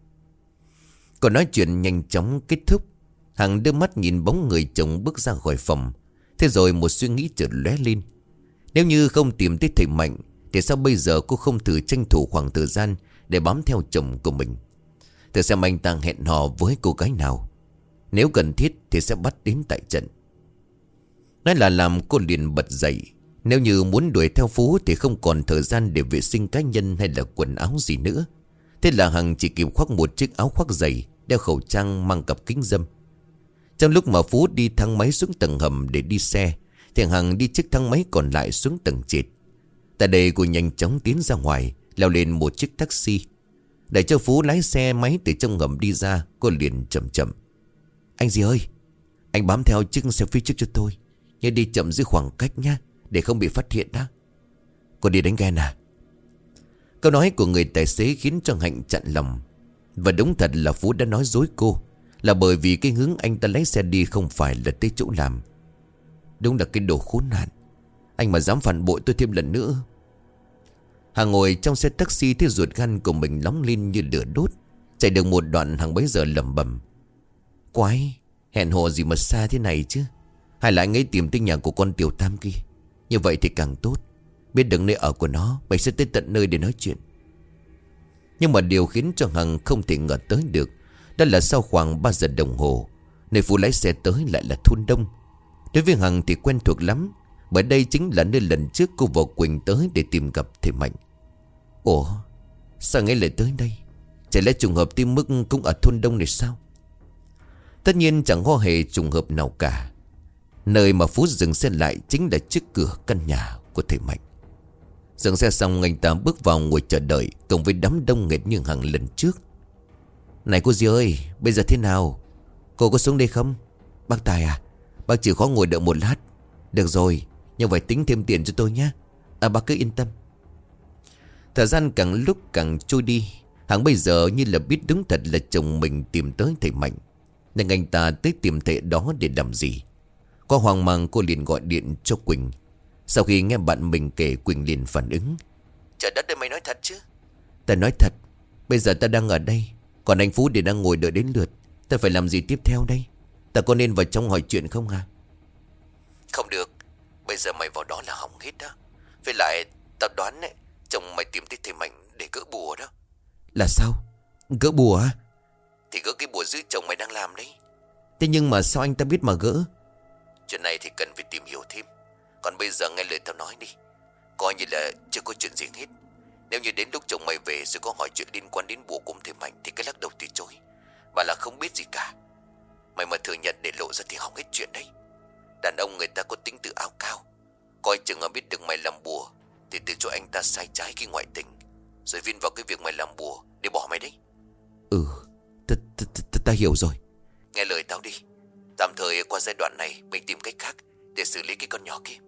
Còn nói chuyện nhanh chóng kết thúc. Hằng đưa mắt nhìn bóng người chồng bước ra khỏi phòng. Thế rồi một suy nghĩ chợt lóe lên. Nếu như không tìm thấy thầy Mạnh thì sao bây giờ cô không thử tranh thủ khoảng thời gian để bám theo chồng của mình, thử xem anh ta hẹn hò với cô gái nào. Nếu cần thiết thì sẽ bắt đến tại trận. Nói là làm, cô liền bật dậy. Nếu như muốn đuổi theo Phú thì không còn thời gian để vệ sinh cá nhân hay là quần áo gì nữa. Thế là Hằng chỉ kịp khoác một chiếc áo khoác dày, đeo khẩu trang, mang cặp kính râm. Trong lúc mà Phú đi thang máy xuống tầng hầm để đi xe thì Hằng đi chiếc thang máy còn lại xuống tầng trệt. Tại đây cô nhanh chóng tiến ra ngoài, leo lên một chiếc taxi. Để cho Phú lái xe máy từ trong hầm đi ra, cô liền chậm chậm. Anh gì ơi, anh bám theo chiếc xe phía trước cho tôi. Nhớ đi chậm giữ khoảng cách nhá, để không bị phát hiện đó. Cô đi đánh ghen à? Câu nói của người tài xế khiến cho Hạnh chặn lòng. Và đúng thật là Phú đã nói dối cô, là bởi vì cái hướng anh ta lấy xe đi không phải là tới chỗ làm. Đúng là cái đồ khốn nạn. Anh mà dám phản bội tôi thêm lần nữa. Hằng ngồi trong xe taxi thấy ruột gan của mình nóng lên như lửa đốt. Chạy được một đoạn Hằng bấy giờ lẩm bẩm. Quái, hẹn hò gì mà xa thế này chứ. Hay là anh ấy tìm tới nhà của con Tiểu Tam kia. Như vậy thì càng tốt. Biết được nơi ở của nó, mình sẽ tới tận nơi để nói chuyện. Nhưng mà điều khiến cho Hằng không thể ngờ tới được, đó là sau khoảng 3 giờ đồng hồ, nơi Phú lái xe tới lại là thôn đông. Đối với Hằng thì quen thuộc lắm, bởi đây chính là nơi lần trước cô và Quỳnh tới để tìm gặp thầy Mạnh. Ủa, sao anh ấy lại tới đây? Chả lẽ trùng hợp Tim Mức cũng ở thôn đông này sao? Tất nhiên chẳng có hề trùng hợp nào cả. Nơi mà Phú dừng xe lại chính là trước cửa căn nhà của thầy Mạnh. Dừng xe xong, anh ta bước vào ngồi chờ đợi cùng với đám đông nghẹt như Hằng lần trước. Này cô dì ơi, bây giờ thế nào? Cô có xuống đây không? Bác Tài à, bác chịu khó ngồi đợi một lát. Được rồi, nhưng phải tính thêm tiền cho tôi nhé. Bác cứ yên tâm. Thời gian càng lúc càng trôi đi. Hằng bây giờ như là biết đúng thật là chồng mình tìm tới thầy Mạnh, nên anh ta tới tìm thầy đó để làm gì? Có hoang mang, cô liền gọi điện cho Quỳnh. Sau khi nghe bạn mình kể, Quỳnh liền phản ứng. Trời đất ơi, mày nói thật chứ? Ta nói thật. Bây giờ ta đang ở đây, còn anh Phú thì đang ngồi đợi đến lượt. Ta phải làm gì tiếp theo đây? Ta có nên vào trong hỏi chuyện không à? Không được. Bây giờ mày vào đó là hỏng hết đó. Với lại tao đoán ấy, chồng mày tìm tới thầy Mạnh để gỡ bùa đó. Là sao? Gỡ bùa à? Thì gỡ cái bùa giữ chồng mày đang làm đấy. Thế nhưng mà sao anh ta biết mà gỡ? Chuyện này thì cần phải tìm hiểu thêm. Còn bây giờ nghe lời tao nói đi, coi như là chưa có chuyện gì hết. Nếu như đến lúc chồng mày về rồi có hỏi chuyện liên quan đến bùa cung thầy Mạnh thì cái lắc đầu từ chối, và là không biết gì cả. Mày mà thừa nhận để lộ ra thì hỏng hết chuyện đấy. Đàn ông người ta có tính tự áo cao, coi chừng mà biết được mày làm bùa thì tự cho anh ta sai trái cái ngoại tình, rồi viên vào cái việc mày làm bùa để bỏ mày đấy. Ta hiểu rồi. Nghe lời tao đi. Tạm thời qua giai đoạn này mình tìm cách khác để xử lý cái con nhỏ kia.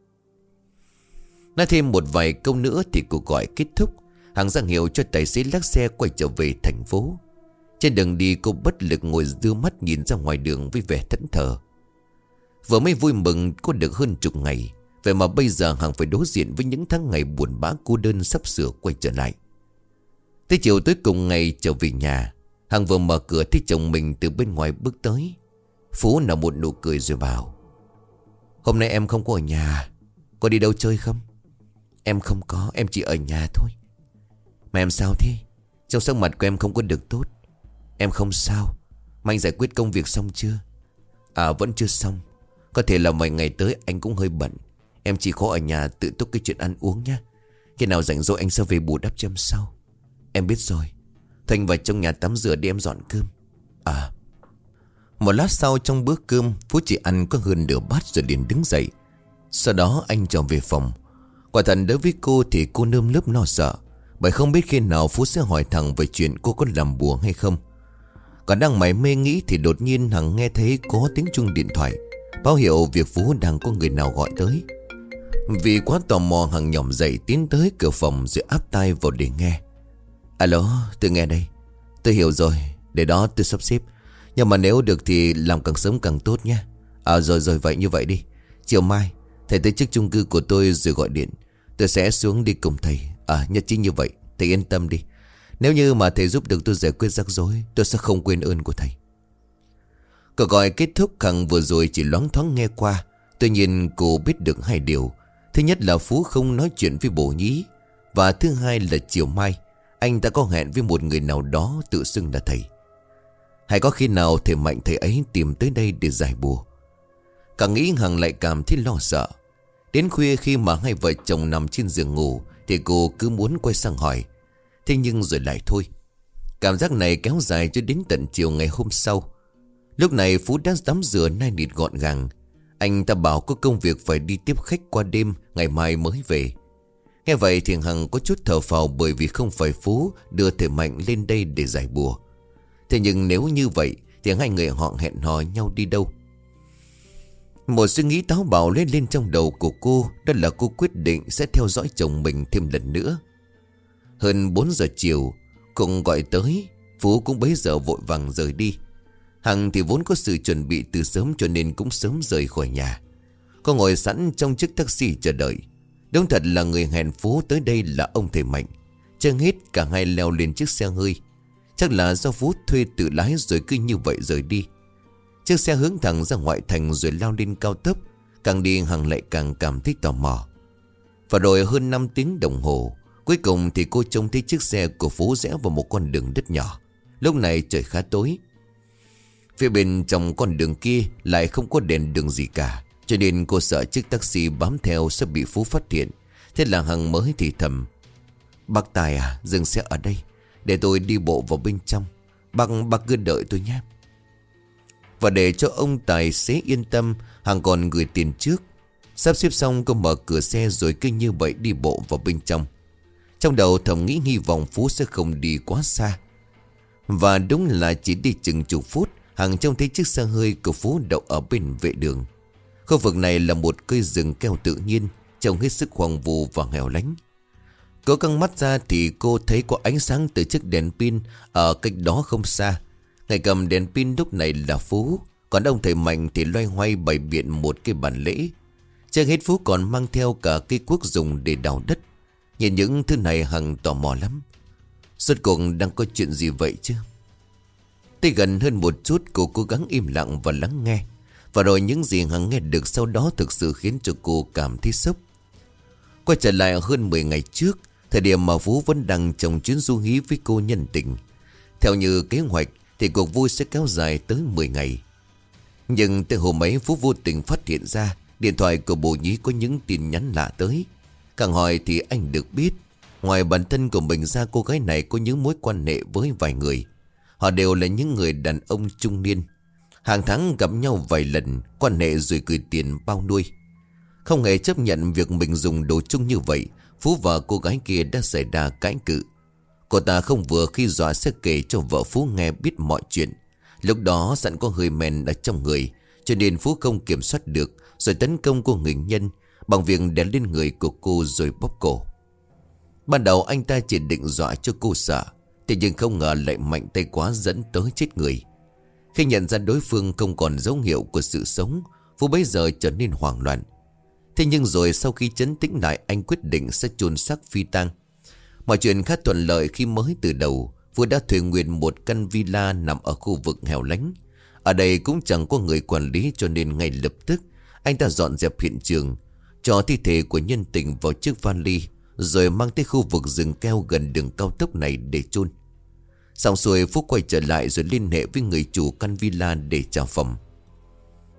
Nói thêm một vài câu nữa thì cuộc gọi kết thúc. Hằng ra hiệu cho tài xế lái xe quay trở về thành phố. Trên đường đi, cô bất lực ngồi đưa mắt nhìn ra ngoài đường với vẻ thẫn thờ. Vừa mới vui mừng có được hơn chục ngày, vậy mà bây giờ Hằng phải đối diện với những tháng ngày buồn bã cô đơn sắp sửa quay trở lại. Tới chiều tối cùng ngày trở về nhà, Hằng vừa mở cửa thấy chồng mình từ bên ngoài bước tới. Phú nở một nụ cười rồi bảo. Hôm nay em không có ở nhà. Có đi đâu chơi không? Em không có, em chỉ ở nhà thôi. Mà em sao thế? Trong sắc mặt của em không có được tốt. Em không sao. Mà anh giải quyết công việc xong chưa? Vẫn chưa xong. Có thể là mấy ngày tới anh cũng hơi bận. Em chỉ có ở nhà tự túc cái chuyện ăn uống nhé. Khi nào rảnh rỗi anh sẽ về bù đắp cho em sau. Em biết rồi. Thành vào trong nhà tắm rửa để em dọn cơm. À. Một lát sau trong bữa cơm, Phú chỉ ăn có hơn nửa bát rồi liền đứng dậy. Sau đó anh trở về phòng. Quả thật đối với cô thì cô nơm nớp lo sợ, bởi không biết khi nào Phú sẽ hỏi thẳng về chuyện cô có làm bùa hay không. Còn đang mải mê nghĩ thì đột nhiên Hằng nghe thấy có tiếng chuông điện thoại, báo hiệu việc Phú đang có người nào gọi tới. Vì quá tò mò, Hằng nhỏm dậy tiến tới cửa phòng rồi áp tai vào để nghe. Alo, tôi nghe đây. Tôi hiểu rồi, để đó tôi sắp xếp. Nhưng mà nếu được thì làm càng sớm càng tốt nhé. Rồi vậy như vậy đi. Chiều mai thầy tới trước chung cư của tôi rồi gọi điện. Tôi sẽ xuống đi cùng thầy. Nhất trí như vậy, thầy yên tâm đi. Nếu như mà thầy giúp được tôi giải quyết rắc rối, tôi sẽ không quên ơn của thầy. Cuộc gọi kết thúc, Hằng vừa rồi chỉ loáng thoáng nghe qua. Tuy nhiên cô biết được hai điều. Thứ nhất là Phú không nói chuyện với Bồ Nhí. Và thứ hai là chiều mai anh đã có hẹn với một người nào đó tự xưng là thầy. Hay có khi nào thầy Mạnh thầy ấy tìm tới đây để giải bùa? Càng nghĩ Hằng lại cảm thấy lo sợ. Đến khuya khi mà hai vợ chồng nằm trên giường ngủ thì cô cứ muốn quay sang hỏi. Thế nhưng rồi lại thôi. Cảm giác này kéo dài cho đến tận chiều ngày hôm sau. Lúc này Phú đã tắm rửa nai nịt gọn gàng. Anh ta bảo có công việc phải đi tiếp khách qua đêm, ngày mai mới về. Nghe vậy thì Hằng có chút thở phào, bởi vì không phải Phú đưa thầy Mạnh lên đây để giải bùa. Thế nhưng nếu như vậy thì hai người họ hẹn hò nhau đi đâu? Một suy nghĩ táo bạo lên trong đầu của cô. Đó là cô quyết định sẽ theo dõi chồng mình thêm lần nữa. Hơn 4 giờ chiều cũng gọi tới. Phú cũng bấy giờ vội vàng rời đi. Hằng thì vốn có sự chuẩn bị từ sớm cho nên cũng sớm rời khỏi nhà. Cô ngồi sẵn trong chiếc taxi chờ đợi. Đúng thật là người hẹn Phú tới đây là ông thầy Mạnh. Chưa hết cả hai leo lên chiếc xe hơi. Chắc là do Phú thuê tự lái rồi cứ như vậy rời đi. Chiếc xe hướng thẳng ra ngoại thành rồi lao lên cao tốc. Càng đi Hằng lại càng cảm thấy tò mò. Và rồi hơn 5 tiếng đồng hồ, cuối cùng thì cô trông thấy chiếc xe của Phú rẽ vào một con đường đất nhỏ. Lúc này trời khá tối. Phía bên trong con đường kia lại không có đèn đường gì cả, cho nên cô sợ chiếc taxi bám theo sẽ bị Phú phát hiện. Thế là Hằng mới thì thầm: Bác Tài à, dừng xe ở đây, để tôi đi bộ vào bên trong. Bác cứ đợi tôi nhé. Và để cho ông tài xế yên tâm, Hằng còn gửi tiền trước. Sắp xếp xong cô mở cửa xe rồi cứ như vậy đi bộ vào bên trong. Trong đầu thầm nghĩ hy vọng Phú sẽ không đi quá xa. Và đúng là chỉ đi chừng chục phút, Hằng trông thấy chiếc xe hơi của Phú đậu ở bên vệ đường. Khu vực này là một cây rừng keo tự nhiên, trông hết sức hoang vu và hẻo lánh. Cô căng mắt ra thì cô thấy có ánh sáng từ chiếc đèn pin ở cách đó không xa. Người cầm đèn pin lúc này là Phú. Còn ông thầy Mạnh thì loay hoay bày biện một cái bàn lễ. Trên hết Phú còn mang theo cả cây cuốc dùng để đào đất. Nhìn những thứ này Hằng tò mò lắm. Rốt cuộc đang có chuyện gì vậy chứ? Tới gần hơn một chút, cô cố gắng im lặng và lắng nghe. Và rồi những gì Hằng nghe được sau đó thực sự khiến cho cô cảm thấy sốc. Quay trở lại hơn 10 ngày trước, thời điểm mà Phú vẫn đang trong chuyến du hí với cô nhân tình. Theo như kế hoạch thì cuộc vui sẽ kéo dài tới 10 ngày. Nhưng tới hôm ấy Phú vô tình phát hiện ra điện thoại của Bồ Nhí có những tin nhắn lạ tới. Càng hỏi thì anh được biết, ngoài bản thân của mình ra, cô gái này có những mối quan hệ với vài người. Họ đều là những người đàn ông trung niên, hàng tháng gặp nhau vài lần, quan hệ rồi gửi tiền bao nuôi. Không hề chấp nhận việc mình dùng đồ chung như vậy, Phú và cô gái kia đã xảy ra cãi cự. Cô ta không vừa khi dọa sẽ kể cho vợ Phú nghe biết mọi chuyện. Lúc đó sẵn có hơi men ở trong người, cho nên Phú không kiểm soát được, rồi tấn công cô nghịch nhân bằng việc đè lên người của cô rồi bóp cổ. Ban đầu anh ta chỉ định dọa cho cô sợ, thế nhưng không ngờ lại mạnh tay quá dẫn tới chết người. Khi nhận ra đối phương không còn dấu hiệu của sự sống, Phú bấy giờ trở nên hoảng loạn. Thế nhưng rồi sau khi trấn tĩnh lại, anh quyết định sẽ chôn xác phi tang. Mọi chuyện khá thuận lợi khi mới từ đầu Phú đã thuê nguyên một căn villa nằm ở khu vực hẻo lánh. Ở đây cũng chẳng có người quản lý, cho nên ngay lập tức anh ta dọn dẹp hiện trường, cho thi thể của nhân tình vào chiếc vali, rồi mang tới khu vực rừng keo gần đường cao tốc này để chôn. Xong xuôi Phú quay trở lại rồi liên hệ với người chủ căn villa để trả phòng.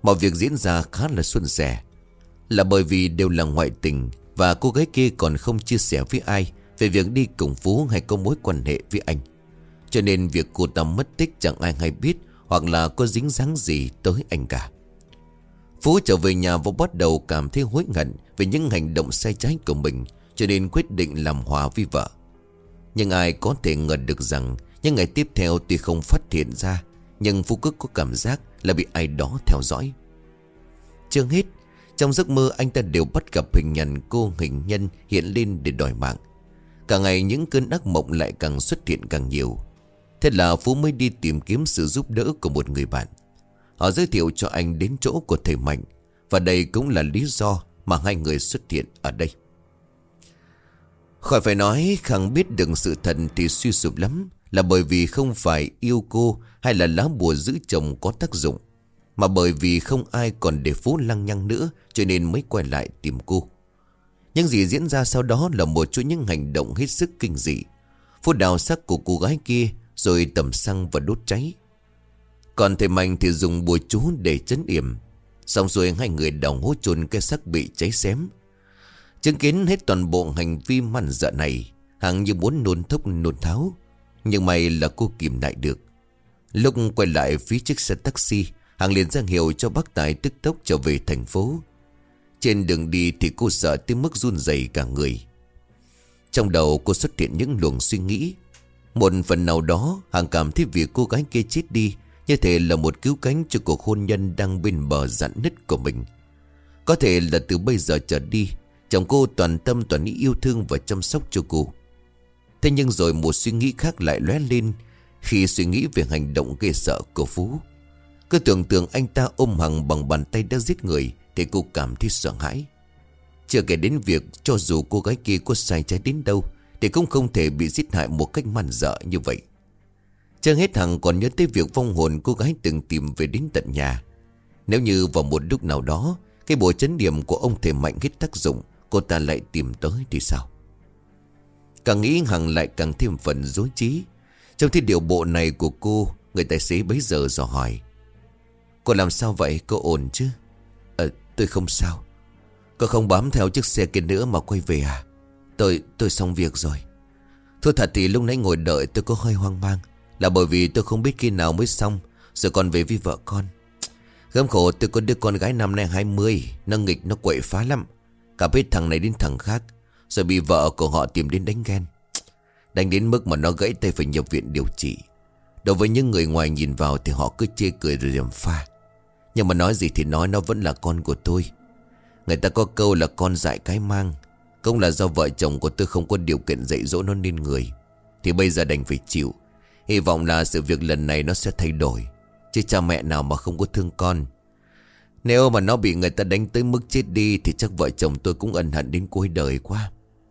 Mọi việc diễn ra khá là suôn sẻ, là bởi vì đều là ngoại tình, và cô gái kia còn không chia sẻ với ai về việc đi cùng Phú hay có mối quan hệ với anh. Cho nên việc cô ta mất tích chẳng ai hay biết, hoặc là có dính dáng gì tới anh cả. Phú trở về nhà và bắt đầu cảm thấy hối hận về những hành động sai trái của mình, cho nên quyết định làm hòa với vợ. Nhưng ai có thể ngờ được rằng những ngày tiếp theo tuy không phát hiện ra, nhưng Phú cứ có cảm giác là bị ai đó theo dõi. Chưa hết, trong giấc mơ anh ta đều bắt gặp hình ảnh cô hình nhân hiện lên để đòi mạng. Cả ngày những cơn ác mộng lại càng xuất hiện càng nhiều. Thế là Phú mới đi tìm kiếm sự giúp đỡ của một người bạn. Họ giới thiệu cho anh đến chỗ của thầy Mạnh, và đây cũng là lý do mà hai người xuất hiện ở đây. Khỏi phải nói, Khang biết được sự thật thì suy sụp lắm, là bởi vì không phải yêu cô hay là lá bùa giữ chồng có tác dụng, mà bởi vì không ai còn để Phú lăng nhăng nữa, cho nên mới quay lại tìm cô. Những gì diễn ra sau đó là một chuỗi những hành động hết sức kinh dị. Phú đào xác của cô gái kia rồi tẩm xăng và đốt cháy. Còn thầy Mạnh thì dùng bùa chú để trấn yểm. Xong rồi hai người đào hố chôn cái xác bị cháy xém. Chứng kiến hết toàn bộ hành vi man dợ này, Hằng như muốn nôn thốc nôn tháo. Nhưng may là cô kìm lại được. Lúc quay lại phía chiếc xe taxi, Hằng liền ra hiệu cho bác Tài tức tốc trở về thành phố. Trên đường đi thì cô sợ tới mức run rẩy cả người. Trong đầu cô xuất hiện những luồng suy nghĩ. Một phần nào đó Hằng cảm thấy việc cô gái kia chết đi như thể là một cứu cánh cho cuộc hôn nhân đang bên bờ rạn nứt của mình. Có thể là từ bây giờ trở đi, chồng cô toàn tâm toàn ý yêu thương và chăm sóc cho cô. Thế nhưng rồi một suy nghĩ khác lại lóe lên khi suy nghĩ về hành động ghê sợ của Phú. Cứ tưởng tượng anh ta ôm Hằng bằng bàn tay đã giết người thì cô cảm thấy sợ hãi. Chưa kể đến việc cho dù cô gái kia có sai trái đến đâu thì cũng không thể bị giết hại một cách man dợ như vậy. Chưa hết, Hằng còn nhớ tới việc vong hồn cô gái từng tìm về đến tận nhà. Nếu như vào một lúc nào đó cái bùa trấn điểm của ông thầy Mạnh hết tác dụng, cô ta lại tìm tới thì sao? Càng nghĩ Hằng lại càng thêm phần rối trí. Trong cái điệu bộ này của cô, người tài xế bấy giờ dò hỏi: "Cô làm sao vậy? Cô ổn chứ?" Tôi không sao." "Cô không bám theo chiếc xe kia nữa mà quay về à?" Tôi xong việc rồi." "Thưa thật thì lúc nãy ngồi đợi tôi có hơi hoang mang, là bởi vì tôi không biết khi nào mới xong, rồi còn về với vợ con. Gớm khổ tôi có đứa con gái năm nay 20, nó nghịch, nó quậy phá lắm, cả hết thằng này đến thằng khác, rồi bị vợ của họ tìm đến đánh ghen. Đánh đến mức mà nó gãy tay phải nhập viện điều trị. Đối với những người ngoài nhìn vào thì họ cứ chê cười rồi dèm pha. Nhưng mà nói gì thì nói, nó vẫn là con của tôi. Người ta có câu là con dại cái mang. Cũng là do vợ chồng của tôi không có điều kiện dạy dỗ nó nên người. Thì bây giờ đành phải chịu. Hy vọng là sự việc lần này nó sẽ thay đổi. Chứ cha mẹ nào mà không có thương con. Nếu mà nó bị người ta đánh tới mức chết đi thì chắc vợ chồng tôi cũng ân hận đến cuối đời quá."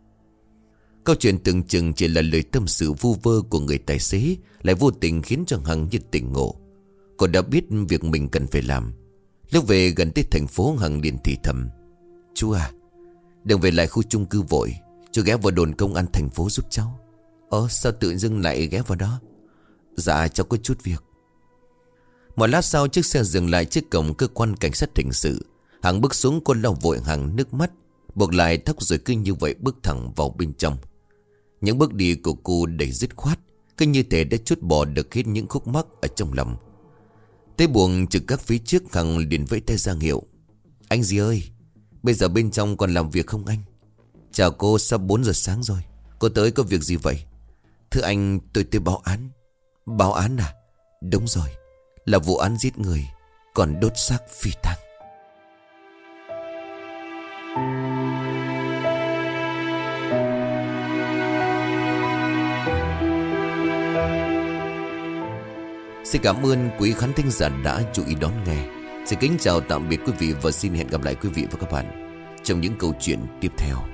Câu chuyện tưởng chừng chỉ là lời tâm sự vu vơ của người tài xế, lại vô tình khiến cho Hằng như tỉnh ngộ. Cô đã biết việc mình cần phải làm. Lúc về gần tới thành phố, Hằng liền thì thầm: "Chú à, đừng về lại khu chung cư vội, chú ghé vào đồn công an thành phố giúp cháu." Sao tự dưng lại ghé vào đó?" "Dạ cháu có chút việc." Một lát sau, chiếc xe dừng lại trước cổng cơ quan cảnh sát hình sự. Hằng bước xuống, cô lau vội hàng nước mắt, buộc lại tóc rồi cứ như vậy bước thẳng vào bên trong. Những bước đi của cô đầy dứt khoát, cứ như thể đã trút bỏ được hết những khúc mắc ở trong lòng. Tới buồng trực các phía trước, Hằng liền vẫy tay ra hiệu: "Anh gì ơi, bây giờ bên trong còn làm việc không anh?" "Chào cô, sắp 4 giờ sáng rồi. Cô tới có việc gì vậy?" "Thưa anh, tôi tới báo án." "Báo án à?" "Đúng rồi, là vụ án giết người còn đốt xác phi tang." Xin cảm ơn quý khán thính giả đã chú ý đón nghe. Xin kính chào tạm biệt quý vị và xin hẹn gặp lại quý vị và các bạn trong những câu chuyện tiếp theo.